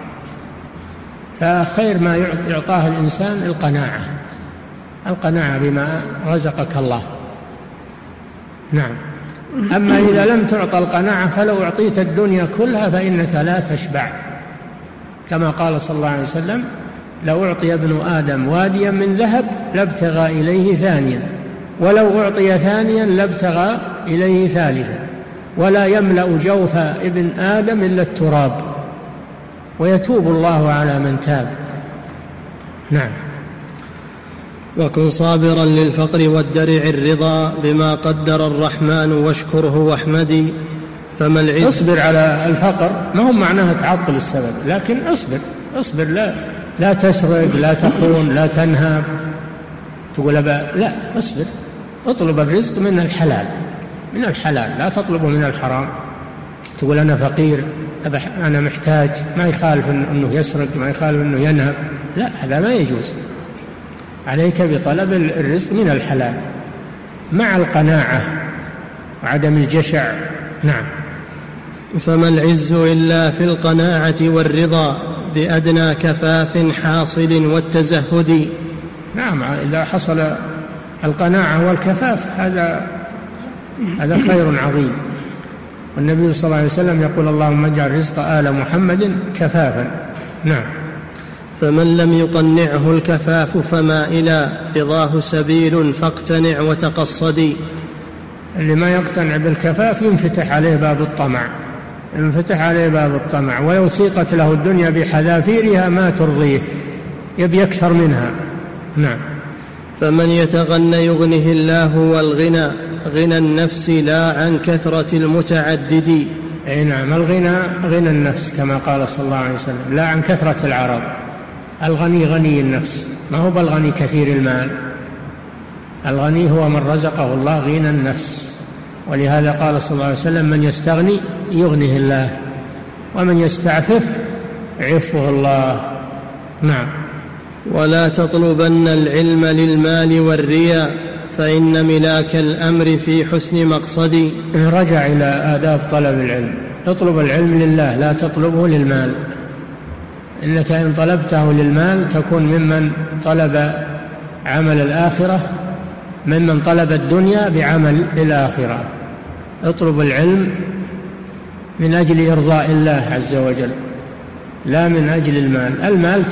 فخير ما يعطاه الإنسان القناعة بما رزقك الله. نعم. أما إذا لم تعطى القناعة، فلو أعطيت الدنيا كلها فإنك لا تشبع، كما قال صلى الله عليه وسلم: لو أعطي ابن آدم واديا من ذهب لابتغى إليه ثانيا، ولو أعطي ثانيا لابتغى إليه ثالثا، ولا يملأ جوف ابن آدم إلا التراب، ويتوب الله على من تاب. نعم. وكن صابرا للفقر والدرع الرضا، بما قدر الرحمن واشكره واحمدي. فما العز. اصبر على الفقر، ما هو معناها تعطل السبب، لكن اصبر. لا تسرق، لا تخون، لا تنهب، تقول لا، اصبر. اطلب الرزق من الحلال، لا تطلبه من الحرام. تقول أنا فقير، أنا محتاج، ما يخالف أنه يسرق، ما يخالف أنه ينهب، لا، هذا ما يجوز. عليك بطلب الرزق من الحلال مع القناعة وعدم الجشع. نعم. فما العز إلا في القناعة والرضا، بأدنى كفاف حاصل والتزهد. نعم، إذا حصل القناعة والكفاف هذا خير عظيم. والنبي صلى الله عليه وسلم يقول: اللهم اجعل رزق آل محمد كفافا. نعم. فمن لم يقنعه الكفاف فما إلى رضاه سبيل، فاقتنع وتقصدي. اللي ما يقتنع بالكفاف ينفتح عليه باب الطمع، ولو سيقت له الدنيا بحذافيرها ما ترضيه، يبي أكثر منها. نعم. فمن يتغنى يغنه الله، والغنى غنى النفس لا عن كثرة المتعدد. أي نعم، الغنى غنى النفس كما قال صلى الله عليه وسلم، لا عن كثرة العرض. الغني غني النفس، ما هو بالغني كثير المال. الغني هو من رزقه الله غنى النفس. ولهذا قال صلى الله عليه وسلم: من يستغني يغنه الله، ومن يستعفف يعفه الله. نعم. ولا تطلبن العلم للمال والرياء، فإن ملاك الأمر في حسن مقصدي. رجع إلى آداب طلب العلم. اطلب العلم لله، لا تطلبه للمال. إنك إن طلبته للمال تكون ممن طلب عمل الآخرة، ممن طلب الدنيا بعمل الآخرة. اطلب العلم من أجل إرضاء الله عز وجل، لا من أجل المال.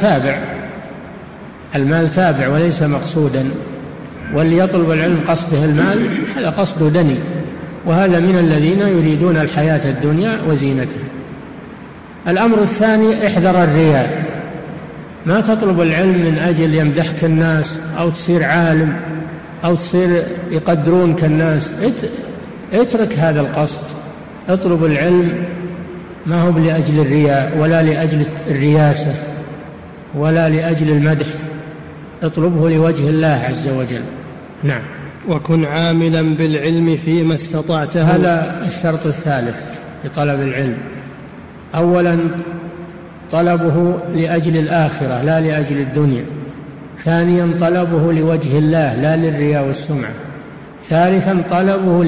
المال تابع وليس مقصودا، واللي يطلب العلم قصده المال هذا قصده دني، وهذا من الذين يريدون الحياة الدنيا وزينتها. الأمر الثاني احذر الرياء، ما تطلب العلم من أجل يمدحك الناس أو تصير عالم أو تصير يقدرونك الناس، اترك هذا القصد. اطلب العلم ما هو لأجل الرياء ولا لأجل الرياسة ولا لأجل المدح، اطلبه لوجه الله عز وجل. نعم. وكن عاملا بالعلم فيما استطعته. هذا الشرط الثالث لطلب العلم. أولا طلبه لأجل الآخرة لا لأجل الدنيا. ثانيا طلبه لوجه الله لا للرياء والسمعة. ثالثا طلبه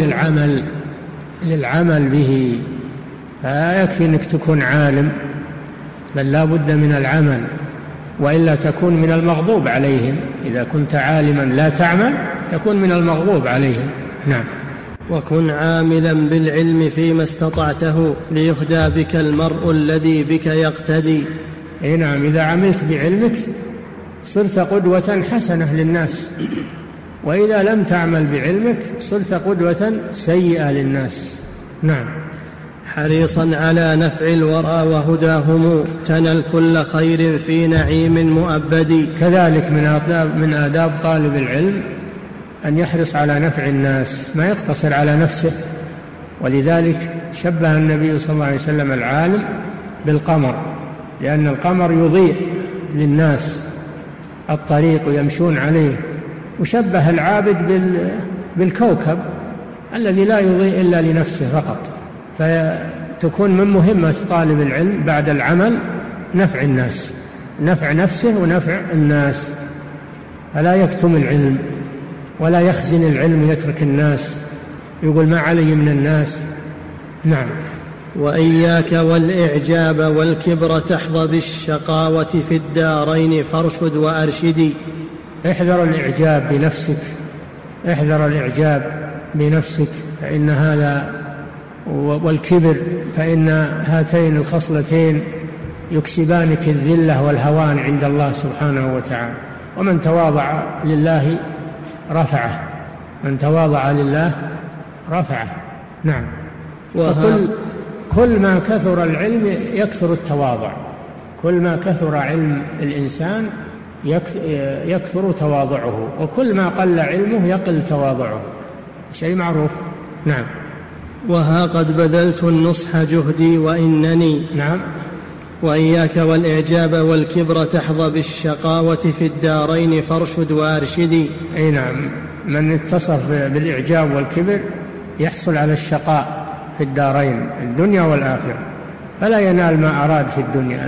للعمل به. لا يكفي أنك تكون عالم، بل لا بد من العمل، وإلا تكون من المغضوب عليهم. إذا كنت عالما لا تعمل تكون من المغضوب عليهم. نعم. وكن عاملا بالعلم فيما استطعته ليهدى بك المرء الذي بك يقتدي. نعم، إذا عملت بعلمك صرت قدوة حسنة للناس، وإذا لم تعمل بعلمك صرت قدوة سيئة للناس. نعم. حريصا على نفع الورى وهداهم تنل كل خير في نعيم مؤبد. كذلك من آداب طالب العلم أن يحرص على نفع الناس، ما يقتصر على نفسه. ولذلك شبه النبي صلى الله عليه وسلم العالم بالقمر، لأن القمر يضيء للناس الطريق ويمشون عليه، وشبه العابد بالكوكب الذي لا يضيء إلا لنفسه فقط. فتكون من مهمة طالب العلم بعد العمل نفع الناس، نفع نفسه ونفع الناس، فلا يكتم العلم ولا يخزن العلم ويترك الناس يقول ما علي من الناس. نعم. وإياك والإعجاب والكبر تحظى بالشقاوة في الدارين فارشد وأرشدي. احذر الإعجاب بنفسك، احذر الإعجاب بنفسك، فإن هذا والكبر، فإن هاتين الخصلتين يكسبانك الذلة والهوان عند الله سبحانه وتعالى. ومن تواضع لله رفعه، من تواضع لله رفعه. نعم. كل ما كثر العلم يكثر التواضع، كل ما كثر علم الإنسان يكثر تواضعه، وكل ما قل علمه يقل تواضعه، شيء معروف. نعم. وها قد بذلت النصح جهدي وإنني. نعم. وإياك والإعجاب والكبر تحظى بالشقاوة في الدارين فارشد وأرشدي. أي نعم، من اتصف بالإعجاب والكبر يحصل على الشقاء في الدارين الدنيا والآخرة، فلا ينال ما أراد في الدنيا،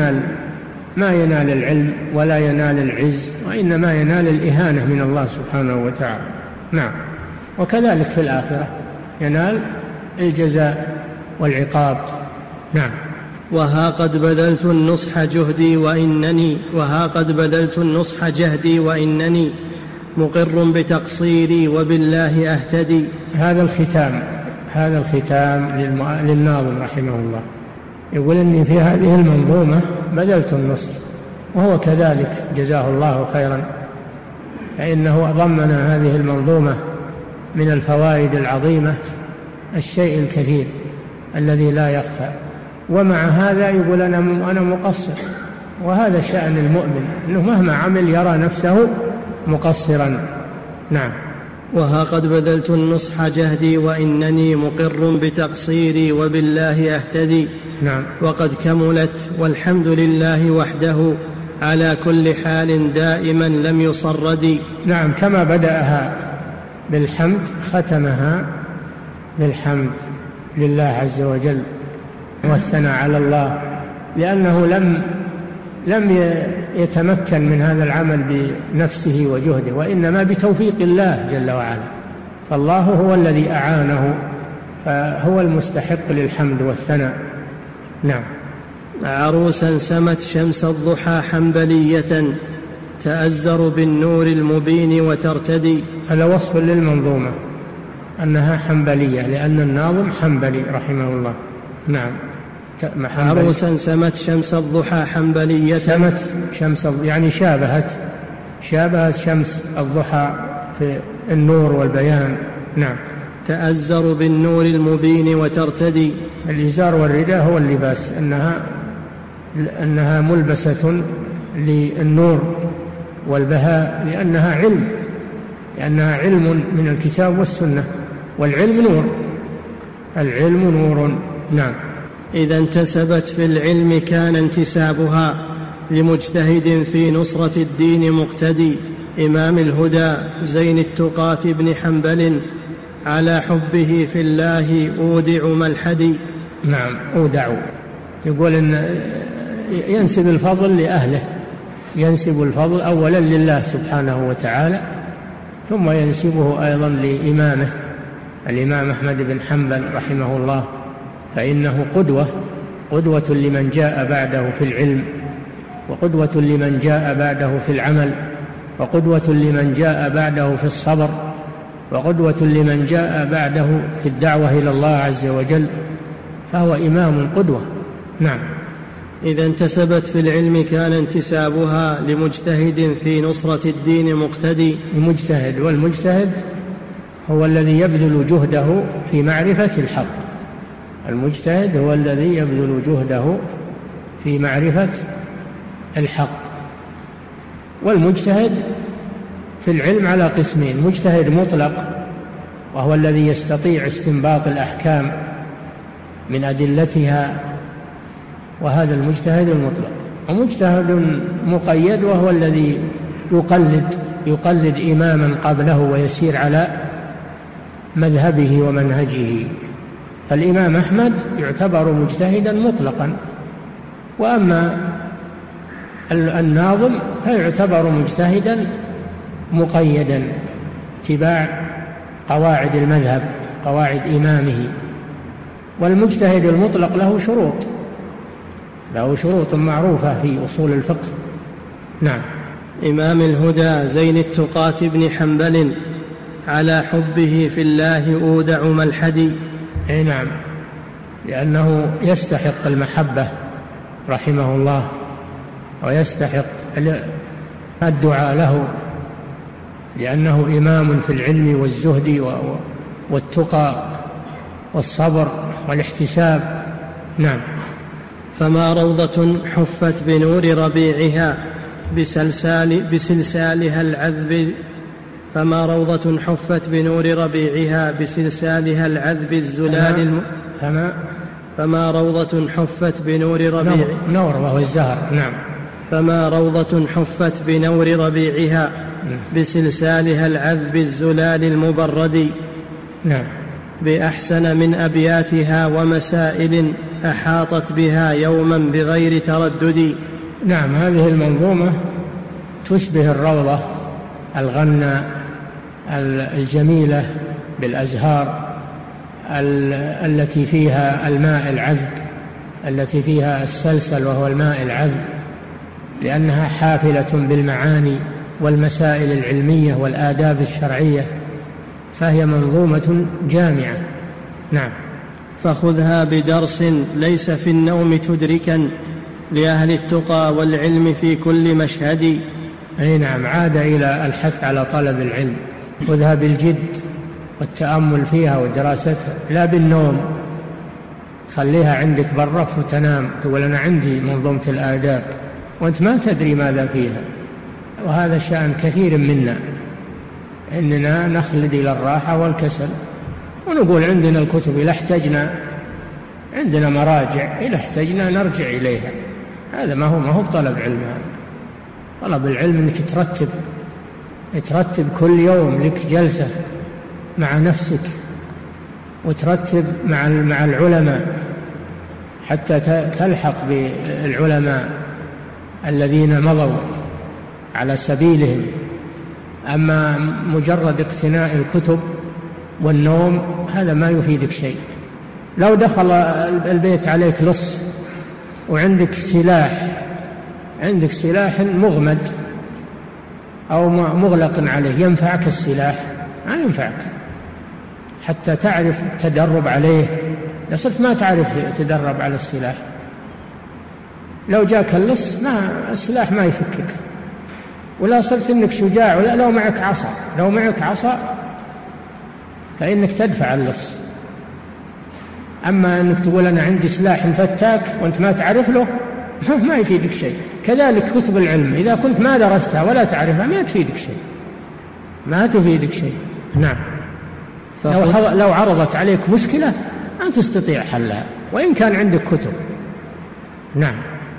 ما ينال العلم ولا ينال العز، وإنما ينال الإهانة من الله سبحانه وتعالى. نعم. وكذلك في الآخرة ينال الجزاء والعقاب. نعم. وها قد بذلت النصح جهدي وإنني، وها قد بذلت النصح جهدي وإنني مقر بتقصيري وبالله أهتدي. هذا الختام للناظم رحمه الله، يقول إني في هذه المنظومة بذلت النصح، وهو كذلك جزاه الله خيرا، فإنه ضمن هذه المنظومة من الفوائد العظيمة الشيء الكثير الذي لا يخفى. ومع هذا يقول أنا مقصر، وهذا شأن المؤمن، أنه مهما عمل يرى نفسه مقصرا. نعم. وها قد بذلت النصح جهدي وإنني مقر بتقصيري وبالله أهتدي. نعم. وقد كملت والحمد لله وحده على كل حال دائما لم يصردي. نعم، كما بدأها بالحمد ختمها بالحمد لله عز وجل والثناء على الله، لأنه لم يتمكن من هذا العمل بنفسه وجهده، وإنما بتوفيق الله جل وعلا، فالله هو الذي أعانه، فهو المستحق للحمد والثناء. نعم. عروسا سمت شمس الضحى حنبلية تأزر بالنور المبين وترتدي. هذا وصف للمنظومة أنها حنبلية، لأن الناظم حنبلي رحمه الله. نعم. عروسا سمت شمس الضحى حنبلية. سمت شمس يعني شابهت شمس الضحى في النور والبيان. نعم. تأزر بالنور المبين وترتدي. الإزار والرداء هو اللباس، أنها ملبسة للنور والبهاء، لأنها علم من الكتاب والسنة، والعلم نور، العلم نور. نعم. إذا انتسبت في العلم كان انتسابها لمجتهد في نصرة الدين مقتدي. إمام الهدى زين التقاة بن حنبل على حبه في الله أودع ملحدي. نعم. أودع، يقول إن ينسب الفضل لأهله، ينسب الفضل أولا لله سبحانه وتعالى، ثم ينسبه أيضا لإمامه الإمام أحمد بن حنبل رحمه الله، فإنه قدوة لمن جاء بعده في العلم، وقدوة لمن جاء بعده في العمل، وقدوة لمن جاء بعده في الصبر، وقدوة لمن جاء بعده في الدعوة إلى الله عز وجل، فهو إمام قدوة. نعم. إذا انتسبت في العلم كان انتسابها لمجتهد في نصرة الدين مقتدي. المجتهد، والمجتهد هو الذي يبذل جهده في معرفة الحق، المجتهد هو الذي يبذل جهده في معرفة الحق. والمجتهد في العلم على قسمين: مجتهد مطلق وهو الذي يستطيع استنباط الأحكام من أدلتها، وهذا المجتهد المطلق، ومجتهد مقيد وهو الذي يقلد إماما قبله ويسير على مذهبه ومنهجه. فالإمام أحمد يعتبر مجتهدا مطلقا، وأما الناظم فيعتبر مجتهدا مقيدا اتباع قواعد المذهب، قواعد إمامه. والمجتهد المطلق له شروط معروفة في أصول الفقه. نعم. إمام الهدى زين التقاة بن حنبل على حبه في الله أودع ملحدي. أي نعم، لأنه يستحق المحبة رحمه الله، ويستحق الدعاء له، لأنه إمام في العلم والزهد والتقى والصبر والاحتساب. نعم. فما روضة حفت بنور ربيعها بسلسالها العذب، فما روضة حفت بنور ربيعها بسلسالها العذب الزلال فما روضة حفت بنور ربيعها نور وهو الزهر. نعم. فما روضة حفت بنور ربيعها بسلسالها العذب الزلال المبرد. نعم. بأحسن من أبياتها ومسائل أحاطت بها يوما بغير تردد. نعم. هذه المنظومة تشبه الروضة الغناء الجميلة بالأزهار التي فيها الماء العذب، التي فيها السلسل وهو الماء العذب، لأنها حافلة بالمعاني والمسائل العلمية والآداب الشرعية، فهي منظومة جامعة. نعم. فخذها بدرس ليس في النوم تدركا لأهل التقى والعلم في كل مشهد. أي نعم. عاد إلى الحث على طلب العلم، خذها بالجد والتأمل فيها ودراستها، لا بالنوم. خليها عندك بالرف وتنام، تقول أنا عندي منظومة الآداب وأنت ما تدري ماذا فيها. وهذا شأن كثير منا، إننا نخلد إلى الراحة والكسل، ونقول عندنا الكتب إذا احتجنا، عندنا مراجع إذا احتجنا نرجع إليها. هذا ما هو بطلب علم. هذا طلب العلم أنك ترتب كل يوم لك جلسة مع نفسك، وترتب مع العلماء حتى تلحق بالعلماء الذين مضوا على سبيلهم. أما مجرد اقتناء الكتب والنوم هذا ما يفيدك شيء. لو دخل البيت عليك لص وعندك سلاح مغمد أو مغلق عليه، ينفعك السلاح؟ ما ينفعك، حتى تعرف التدرب عليه إذا صرت ما تعرف تدرب على السلاح، لو جاك اللص السلاح ما يفكك. ولا صرت إنك شجاع، ولا لو معك عصا فإنك تدفع اللص. أما أنك تقول أنا عندي سلاح فتاك وأنت ما تعرف له ما يفيدك شيء. كذلك كتب العلم إذا كنت ما درستها ولا تعرفها ما تفيدك شيء. نعم. لو عرضت عليك مشكلة أن تستطيع حلها وإن كان عندك كتب. نعم.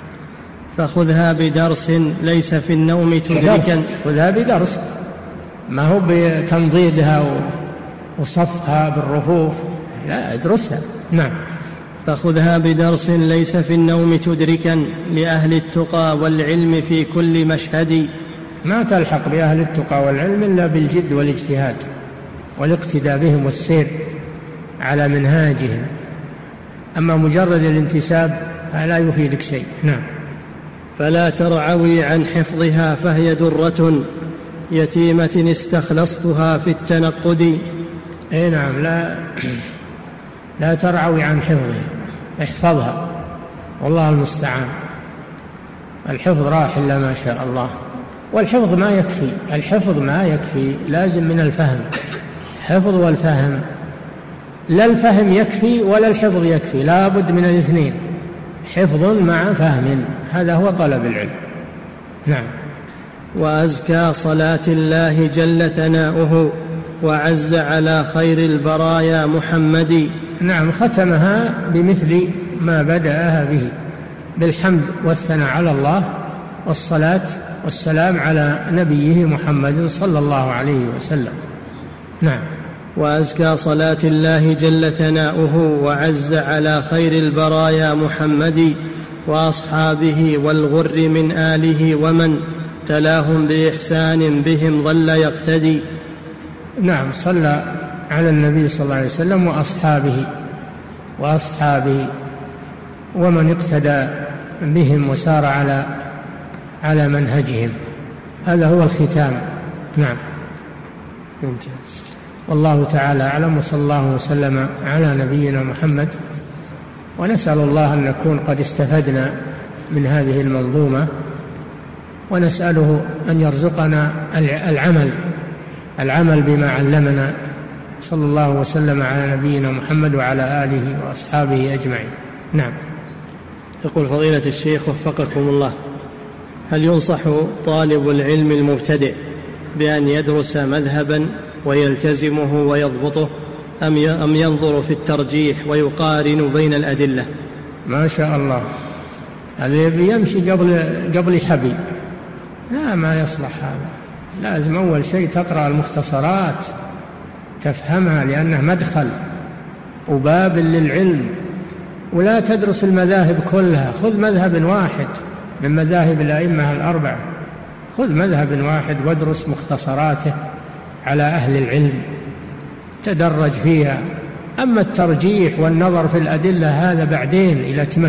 فخذها بدرس ليس في النوم تدركا. خذها بدرس، ما هو بتنضيدها وصفها بالرفوف، لا، ادرسها. نعم. فخذها بدرس ليس في النوم تدركا لأهل التقى والعلم في كل مشهد. ما تلحق بأهل التقى والعلم إلا بالجد والاجتهاد والاقتداء بهم والسير على منهاجهم. أما مجرد الانتساب فلا يفيدك شيء. نعم. فلا ترعوي عن حفظها فهي درة يتيمة استخلصتها في التنقد. اي نعم. لا ترعوي عن حفظها، احفظها، والله المستعان. الحفظ راح إلا ما شاء الله. والحفظ ما يكفي، لازم من الفهم. حفظ والفهم، لا الفهم يكفي ولا الحفظ يكفي، لا بد من الاثنين، حفظ مع فهم. هذا هو طلب العلم. نعم. وأزكى صلاة الله جل ثناؤه وعز على خير البرايا محمد. نعم. ختمها بمثل ما بدأها به، بالحمد والثناء على الله والصلاة والسلام على نبيه محمد صلى الله عليه وسلم. نعم. وأزكى صلاة الله جل ثناؤه وعز على خير البرايا محمد وأصحابه والغر من آله ومن تلاهم بإحسان بهم ظل يقتدي. نعم. صلى على النبي صلى الله عليه وسلم وأصحابه ومن اقتدى بهم وسار على منهجهم. هذا هو الختام. نعم. ممتاز. والله تعالى أعلم، وصلى الله وسلم على نبينا محمد. ونسأل الله أن نكون قد استفدنا من هذه المنظومة، ونسأله أن يرزقنا العمل بما علمنا. صلى الله وسلم على نبينا محمد وعلى آله وأصحابه أجمعين. نعم. يقول فضيلة الشيخ وفقكم الله، هل ينصح طالب العلم المبتدئ بأن يدرس مذهبا ويلتزمه ويضبطه أم ينظر في الترجيح ويقارن بين الأدلة؟ ما شاء الله، هذا يمشي قبل حبي. لا، ما يصلح هذا. لازم أول شيء تقرأ المختصرات تفهمها، لأنه مدخل وباب للعلم، ولا تدرس المذاهب كلها. خذ مذهب واحد من مذاهب الأئمة الأربعة، خذ مذهب واحد وادرس مختصراته على أهل العلم، تدرج فيها. أما الترجيح والنظر في الأدلة هذا بعدين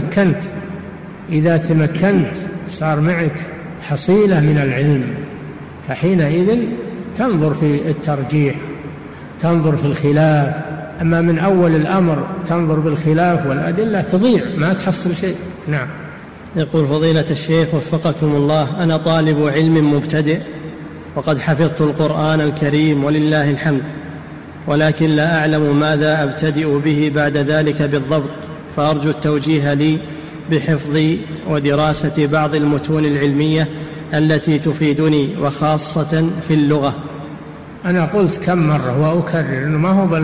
إذا تمكنت صار معك حصيلة من العلم، فحينئذ تنظر في الترجيح، تنظر في الخلاف. أما من أول الأمر تنظر بالخلاف والأدلة تضيع، ما تحصل شيء. نعم. يقول فضيلة الشيخ وفقكم الله، أنا طالب علم مبتدئ وقد حفظت القرآن الكريم ولله الحمد، ولكن لا أعلم ماذا أبتدئ به بعد ذلك بالضبط، فأرجو التوجيه لي بحفظ ودراسة بعض المتون العلمية التي تفيدني، وخاصة في اللغة. أنا قلت كم مرة وأكرر أنه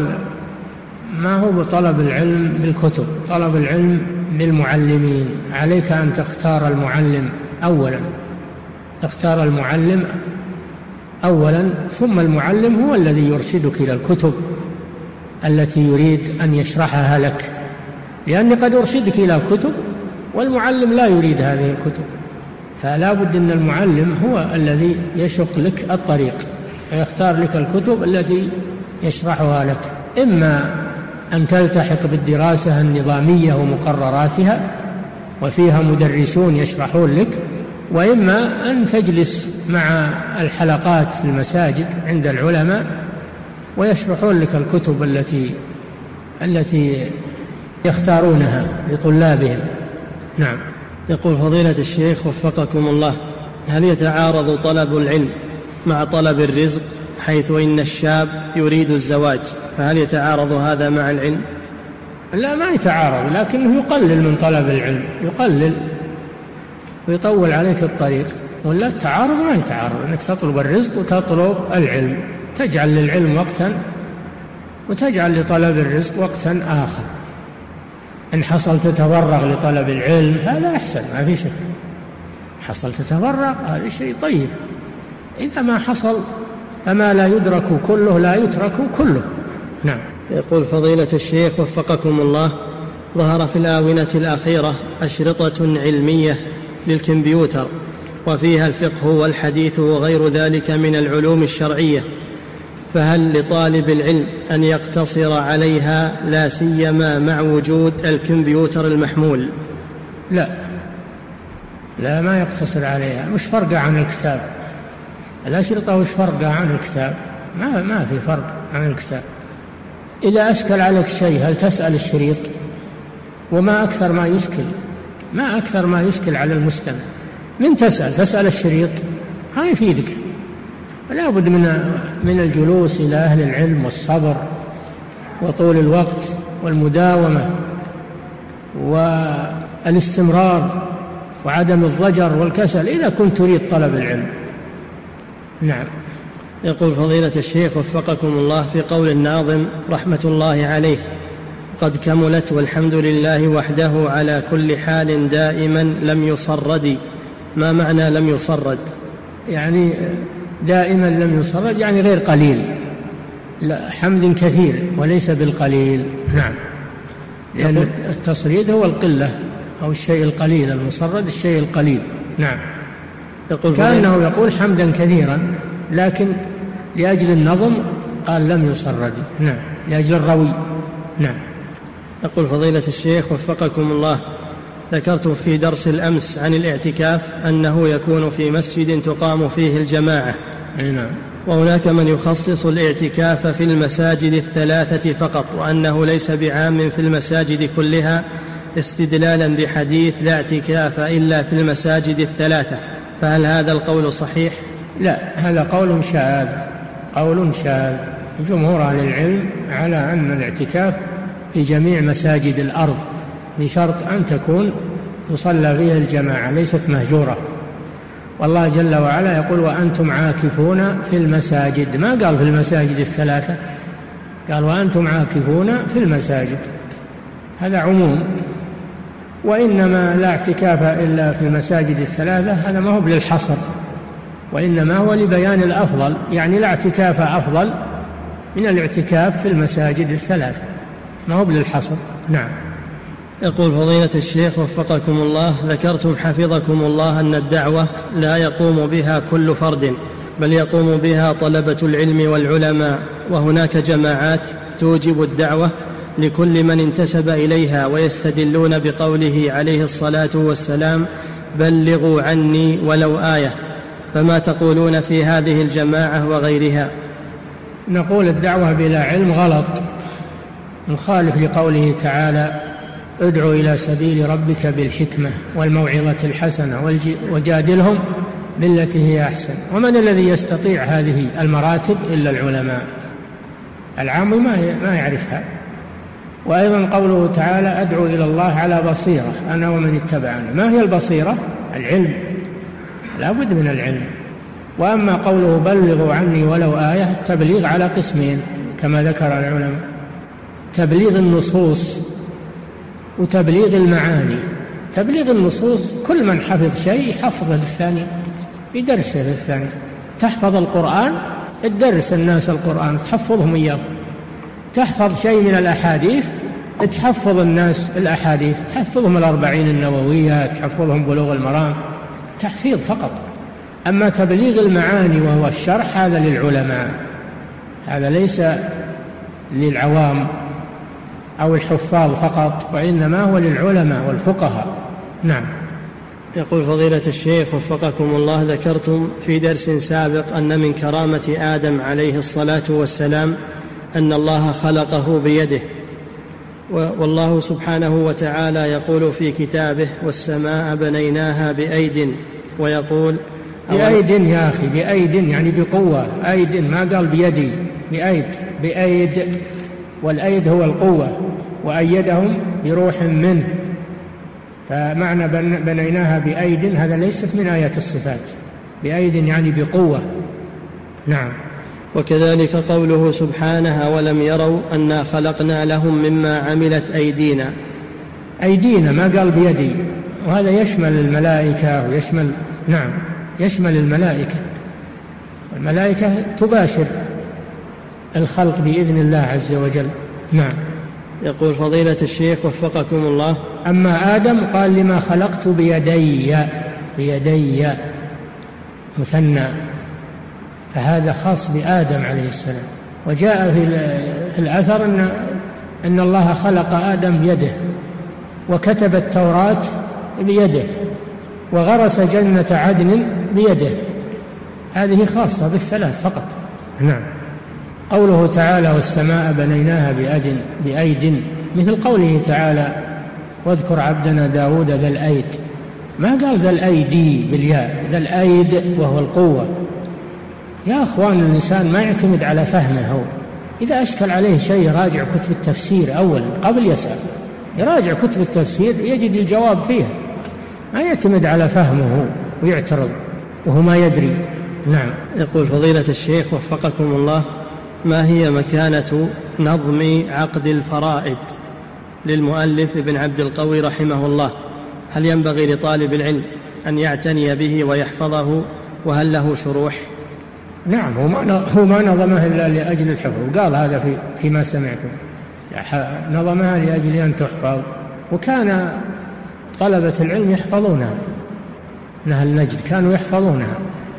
ما هو بطلب العلم بالكتب، طلب العلم بالمعلمين. عليك أن تختار المعلم أولا، اختار المعلم أولا، ثم المعلم هو الذي يرشدك إلى الكتب التي يريد أن يشرحها لك، لأني قد أرشدك إلى الكتب والمعلم لا يريد هذه الكتب، فلا بد أن المعلم هو الذي يشق لك الطريق ويختار لك الكتب التي يشرحها لك. إما أن تلتحق بالدراسة النظامية ومقرراتها وفيها مدرسون يشرحون لك، وإما أن تجلس مع الحلقات في المساجد عند العلماء ويشرحون لك الكتب التي يختارونها لطلابهم. نعم. يقول فضيلة الشيخ وفقكم الله: هل يتعارض طلب العلم مع طلب الرزق، حيث إن الشاب يريد الزواج، فهل يتعارض هذا مع العلم؟ لا، ما يتعارض، لكنه يقلل من طلب العلم، يقلل ويطول عليك الطريق. ولا التعارض ما يتعارض، أنك تطلب الرزق وتطلب العلم، تجعل للعلم وقتا وتجعل لطلب الرزق وقتا آخر. إن حصل تتفرغ لطلب العلم هذا أحسن، ما في شيء. حصل تتفرغ هذا شيء طيب. إذا ما حصل فما لا يدرك كله لا يترك كله. نعم. يقول فضيلة الشيخ وفقكم الله: ظهر في الآونة الأخيرة أشرطة علمية للكمبيوتر، وفيها الفقه والحديث وغير ذلك من العلوم الشرعية، فهل لطالب العلم أن يقتصر عليها، لا سيما مع وجود الكمبيوتر المحمول؟ لا، ما يقتصر عليها. مش فرقة عن الكتاب الأشرطة، وش فرقة عن الكتاب؟ ما في فرق عن الكتاب. إذا أشكل عليك شيء هل تسأل الشريط؟ وما أكثر ما يشكل على المستمع من تسأل الشريط، ما يفيدك. لا بد من الجلوس إلى أهل العلم والصبر وطول الوقت والمداومة والاستمرار وعدم الضجر والكسل إذا كنت تريد طلب العلم. نعم. يقول فضيلة الشيخ وفقكم الله: في قول الناظم رحمة الله عليه: قد كملت والحمد لله وحده على كل حال دائما لم يصرد، ما معنى لم يصرد؟ يعني دائما لم يصرد يعني غير قليل، لا، حمد كثير وليس بالقليل. نعم. لأن التصريد هو القلة أو الشيء القليل، المصرد الشيء القليل. نعم. كأنه يقول حمدا كثيرا، لكن لأجل النظم قال لم يصرد. نعم، لأجل الروي. نعم. يقول فضيلة الشيخ وفقكم الله: ذكرت في درس الأمس عن الاعتكاف أنه يكون في مسجد تقام فيه الجماعة. نعم. وهناك من يخصص الاعتكاف في المساجد الثلاثة فقط، وأنه ليس بعام في المساجد كلها، استدلالا بحديث لا اعتكاف إلا في المساجد الثلاثة، فهل هذا القول صحيح؟ لا، هذا قول شاذ. جمهور أهل العلم على أن الاعتكاف في جميع مساجد الأرض، بشرط أن تكون تصلى فيها الجماعة ليست مهجورة. والله جل وعلا يقول: وأنتم عاكفون في المساجد، ما قال في المساجد الثلاثة، قال وأنتم عاكفون في المساجد، هذا عموم. وإنما لا اعتكاف إلا في المساجد الثلاثة، هذا ما هو للحصر، وإنما هو لبيان الأفضل، يعني لا اعتكاف أفضل من الاعتكاف في المساجد الثلاثة، ما هو للحصر. نعم. يقول فضيلة الشيخ وفقكم الله: ذكرتم حفظكم الله أن الدعوة لا يقوم بها كل فرد، بل يقوم بها طلبة العلم والعلماء، وهناك جماعات توجب الدعوة لكل من انتسب إليها، ويستدلون بقوله عليه الصلاة والسلام: بلغوا عني ولو آية، فما تقولون في هذه الجماعة وغيرها؟ نقول الدعوة بلا علم غلط، مخالف لقوله تعالى: ادعو إلى سبيل ربك بالحكمة والموعظة الحسنة وجادلهم بالتي هي أحسن. ومن الذي يستطيع هذه المراتب إلا العلماء، العام ما يعرفها. وأيضا قوله تعالى: أدعو إلى الله على بصيرة أنا ومن اتبعني. ما هي البصيرة؟ العلم، لا بد من العلم. وأما قوله بلغوا عني ولو آية، التبليغ على قسمين كما ذكر العلماء: تبليغ النصوص وتبليغ المعاني. تبليغ النصوص كل من حفظ شيء يحفظ للثاني في درسه للثاني. تحفظ القرآن، تدرس الناس القرآن، تحفظهم إياه. تحفظ شيء من الأحاديث، تحفظ الناس الأحاديث، تحفظهم 40 النووية، تحفظهم بلوغ المرام، تحفيظ فقط. أما تبليغ المعاني وهو الشرح هذا للعلماء، هذا ليس للعوام أو الحفاظ فقط، وإنما هو للعلماء والفقهاء. نعم. يقول فضيلة الشيخ وفقكم الله: ذكرتم في درس سابق أن من كرامة آدم عليه الصلاة والسلام أن الله خلقه بيده، والله سبحانه وتعالى يقول في كتابه: والسماء بنيناها بأيد، ويقول بأيد يا أخي، بأيد يعني بقوة، أيد ما قال بيدي، بأيد، والأيد هو القوة، وأيدهم بروح منه. فمعنى بنيناها بأيد هذا ليست من آيات الصفات، بأيد يعني بقوة. نعم. وكذلك قوله سبحانه: ولم يروا أنا خلقنا لهم مما عملت أيدينا. أيدينا ما قال بيدي، وهذا يشمل الملائكة ويشمل، نعم، يشمل الملائكة. الملائكة تباشر الخلق بإذن الله عز وجل. نعم. يقول فضيلة الشيخ وفقكم الله: أما آدم قال: لما خلقت بيدي مثنى، فهذا خاص بآدم عليه السلام. وجاء في الأثر أن الله خلق آدم بيده، وكتب التوراة بيده، وغرس جنة عدن بيده. هذه خاصة بالثلاث فقط. نعم. قوله تعالى: والسماء بنيناها بأيد، مثل قوله تعالى: واذكر عبدنا داود ذا الأيد. ما قال ذا الأيدي بالياء، ذا الأيد وهو القوة. يا أخوان، الإنسان ما يعتمد على فهمه هو. إذا أشكل عليه شيء يراجع كتب التفسير أولا قبل يسأل، يراجع كتب التفسير يجد الجواب فيها، ما يعتمد على فهمه ويعترض وهو ما يدري. نعم. يقول فضيلة الشيخ وفقكم الله: ما هي مكانة نظم عقد الفرائض للمؤلف ابن عبد القوي رحمه الله؟ هل ينبغي لطالب العلم أن يعتني به ويحفظه، وهل له شروح؟ نعم، هو ما نظمها إلا لأجل الحفظ، وقال هذا فيما سمعته، نظمها لأجل أن تحفظ. وكان طلبة العلم يحفظونها، من أهل نجد كانوا يحفظونها.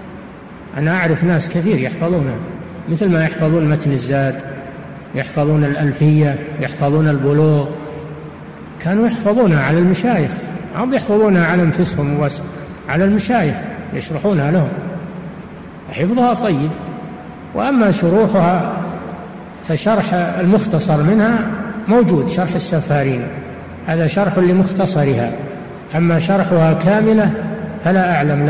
أنا أعرف ناس كثير يحفظونها، مثل ما يحفظون متن الزاد، يحفظون الألفية، يحفظون البلوغ. كانوا يحفظونها على المشايخ، هم يحفظونها على أنفسهم وبس، على المشايخ يشرحونها لهم، حفظها طيب. وأما شروحها فشرح المختصر منها موجود، شرح السفارين، هذا شرح لمختصرها. أما شرحها كاملة فلا أعلم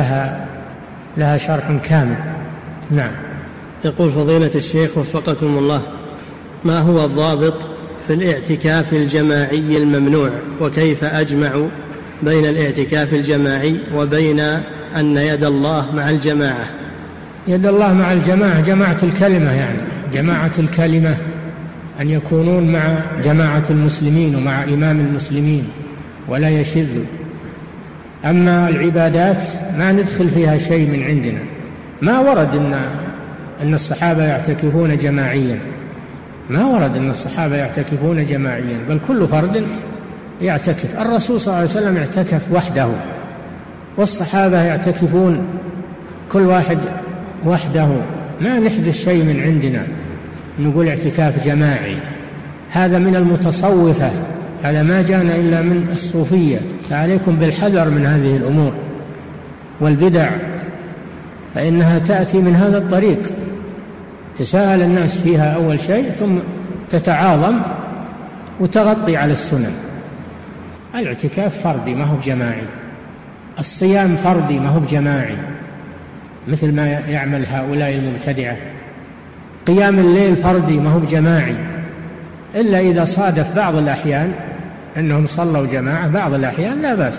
لها شرح كامل. نعم. يقول فضيلة الشيخ وفقكم الله: ما هو الضابط في الاعتكاف الجماعي الممنوع، وكيف أجمع بين الاعتكاف الجماعي وبين أن يد الله مع الجماعة؟ يد الله مع الجماعة جماعة الكلمة، يعني جماعة الكلمة، أن يكونون مع جماعة المسلمين ومع إمام المسلمين ولا يشذوا. أما العبادات ما ندخل فيها شيء من عندنا، ما ورد أن الصحابة يعتكفون جماعيا، ما ورد أن الصحابة يعتكفون جماعيا، بل كل فرد يعتكف. الرسول صلى الله عليه وسلم اعتكف وحده، والصحابة يعتكفون كل واحد وحده. ما نحدث شيء من عندنا نقول اعتكاف جماعي، هذا من المتصوفة، هذا ما جاءنا إلا من الصوفية. فعليكم بالحذر من هذه الأمور والبدع، فإنها تأتي من هذا الطريق، تساهل الناس فيها أول شيء، ثم تتعاظم وتغطي على السنن. الاعتكاف فردي ما هو جماعي، الصيام فردي ما هو جماعي مثل ما يعمل هؤلاء المبتدعة، قيام الليل فردي ما هو جماعي، إلا إذا صادف بعض الأحيان أنهم صلوا جماعة، بعض الأحيان لا بأس،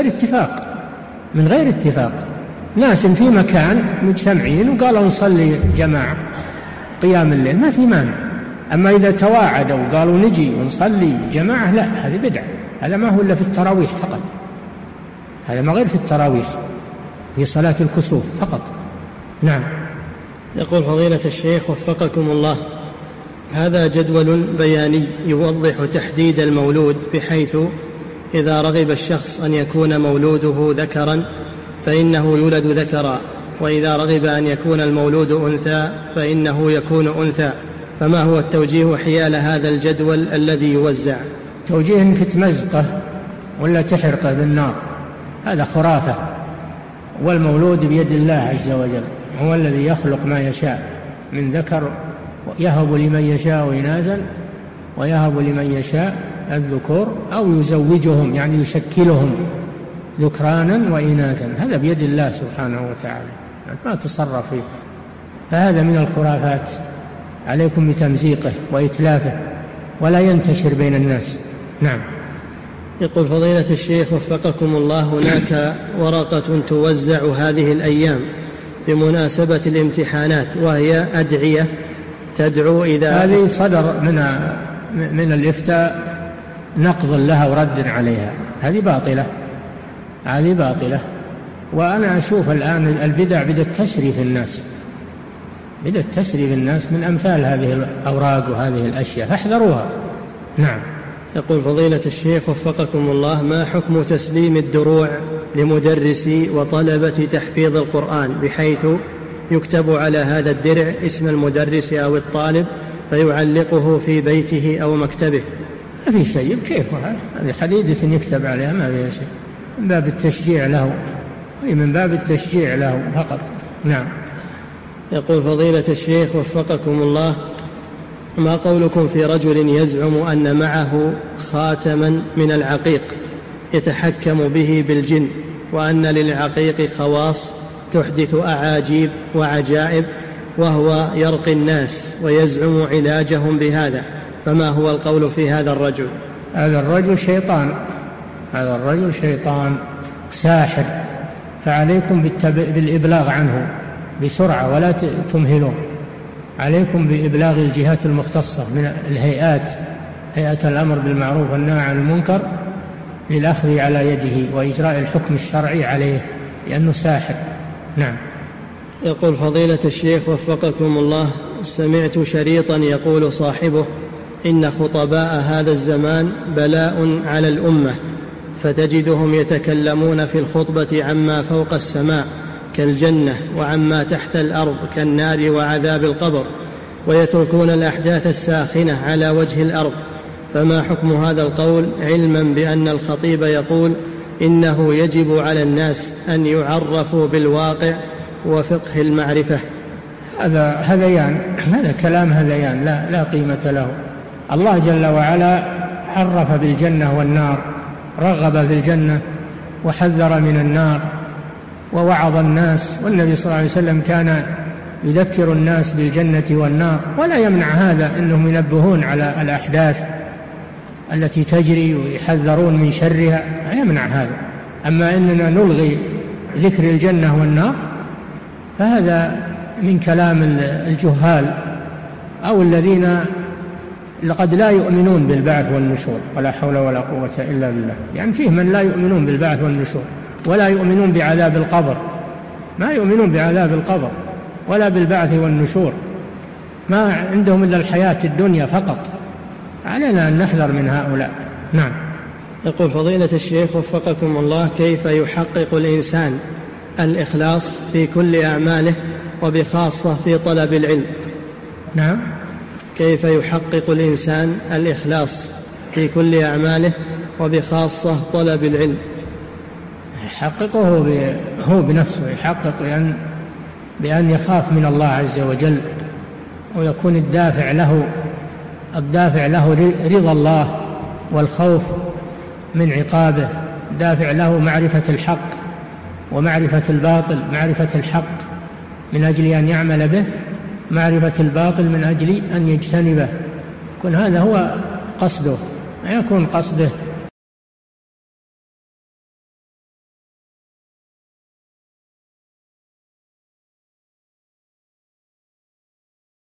من غير اتفاق ناس في مكان مجتمعين وقالوا نصلي جماعة قيام الليل ما في مانع. أما إذا تواعدوا وقالوا نجي ونصلي جماعة، لا، هذه بدعة، هذا ما هو إلا في التراويح فقط، هذا ما غير في التراويح، في صلاة الكسوف فقط. نعم. يقول فضيلة الشيخ وفقكم الله: هذا جدول بياني يوضح تحديد المولود، بحيث إذا رغب الشخص أن يكون مولوده ذكرا فإنه يولد ذكرا، وإذا رغب أن يكون المولود أنثى فإنه يكون أنثى، فما هو التوجيه حيال هذا الجدول الذي يوزع؟ توجيه إنك تمزقه ولا تحرقه بالنار، هذا خرافة. والمولود بيد الله عز وجل، هو الذي يخلق ما يشاء من ذكر، يهب لمن يشاء إناثا ويهب لمن يشاء الذكور أو يزوجهم يعني يشكلهم ذكرانا وإناثا، هذا بيد الله سبحانه وتعالى، ما تصرف فيه. فهذا من الخرافات، عليكم بتمزيقه وإتلافه ولا ينتشر بين الناس. نعم. يقول فضيلة الشيخ وفقكم الله، هناك ورقة توزع هذه الأيام بمناسبة الامتحانات وهي أدعية تدعو إذا هذه صدر من الإفتاء نقض لها ورد عليها، هذه باطلة، هذه باطلة. وأنا أشوف الآن البدع بدأ تشريف الناس، بدأ تشريف الناس من أمثال هذه الأوراق وهذه الأشياء، فاحذروها. نعم. يقول فضيلة الشيخ وفقكم الله، ما حكم تسليم الدروع لمدرسي وطلبة تحفيظ القرآن بحيث يكتب على هذا الدرع اسم المدرس أو الطالب فيعلقه في بيته أو مكتبه؟ ما في شيء، كيف هذه حديدة يكتب عليها، ما فيها شيء، من باب التشجيع له، من باب التشجيع له فقط. نعم. يقول فضيلة الشيخ وفقكم الله، ما قولكم في رجل يزعم أن معه خاتما من العقيق يتحكم به بالجن، وأن للعقيق خواص تحدث أعاجيب وعجائب، وهو يرقي الناس ويزعم علاجهم بهذا، فما هو القول في هذا الرجل؟ هذا الرجل شيطان، هذا الرجل شيطان ساحر، فعليكم بالإبلاغ عنه بسرعة ولا تمهلون، عليكم بإبلاغ الجهات المختصة من الهيئات، هيئة الأمر بالمعروف والنهي عن المنكر، للأخذ على يده وإجراء الحكم الشرعي عليه لأنه ساحر. نعم. يقول فضيلة الشيخ وفقكم الله، سمعت شريطا يقول صاحبه إن خطباء هذا الزمان بلاء على الأمة، فتجدهم يتكلمون في الخطبة عما فوق السماء كالجنة وعما تحت الأرض كالنار وعذاب القبر، ويتركون الأحداث الساخنة على وجه الأرض، فما حكم هذا القول، علما بأن الخطيب يقول إنه يجب على الناس أن يعرفوا بالواقع وفقه المعرفة؟ هذا هذيان، هذا كلام هذيان لا قيمة له. الله جل وعلا عرف بالجنة والنار، رغب في الجنة وحذر من النار ووعظ الناس، والنبي صلى الله عليه وسلم كان يذكر الناس بالجنة والنار، ولا يمنع هذا أنهم ينبهون على الأحداث التي تجري ويحذرون من شرها، لا يمنع هذا. أما أننا نلغي ذكر الجنة والنار فهذا من كلام الجهال أو الذين لقد لا يؤمنون بالبعث والنشور، ولا حول ولا قوة إلا بالله. يعني فيه من لا يؤمنون بالبعث والنشور ولا يؤمنون بعذاب القبر، ما يؤمنون بعذاب القبر ولا بالبعث والنشور، ما عندهم إلا الحياة الدنيا فقط. علينا أن نحذر من هؤلاء. نعم. يقول فضيلة الشيخ وفقكم الله، كيف يحقق الإنسان الإخلاص في كل أعماله وبخاصة في طلب العلم؟ نعم. كيف يحقق الإنسان الإخلاص في كل أعماله وبخاصة طلب العلم؟ يحققه هو بنفسه، يحقق بأن يخاف من الله عز وجل، ويكون الدافع له رضا الله والخوف من عقابه، دافع له معرفة الحق ومعرفة الباطل، معرفة الحق من أجل أن يعمل به، معرفة الباطل من أجل أن يجتنبه. يكون هذا هو قصده، لا يكون قصده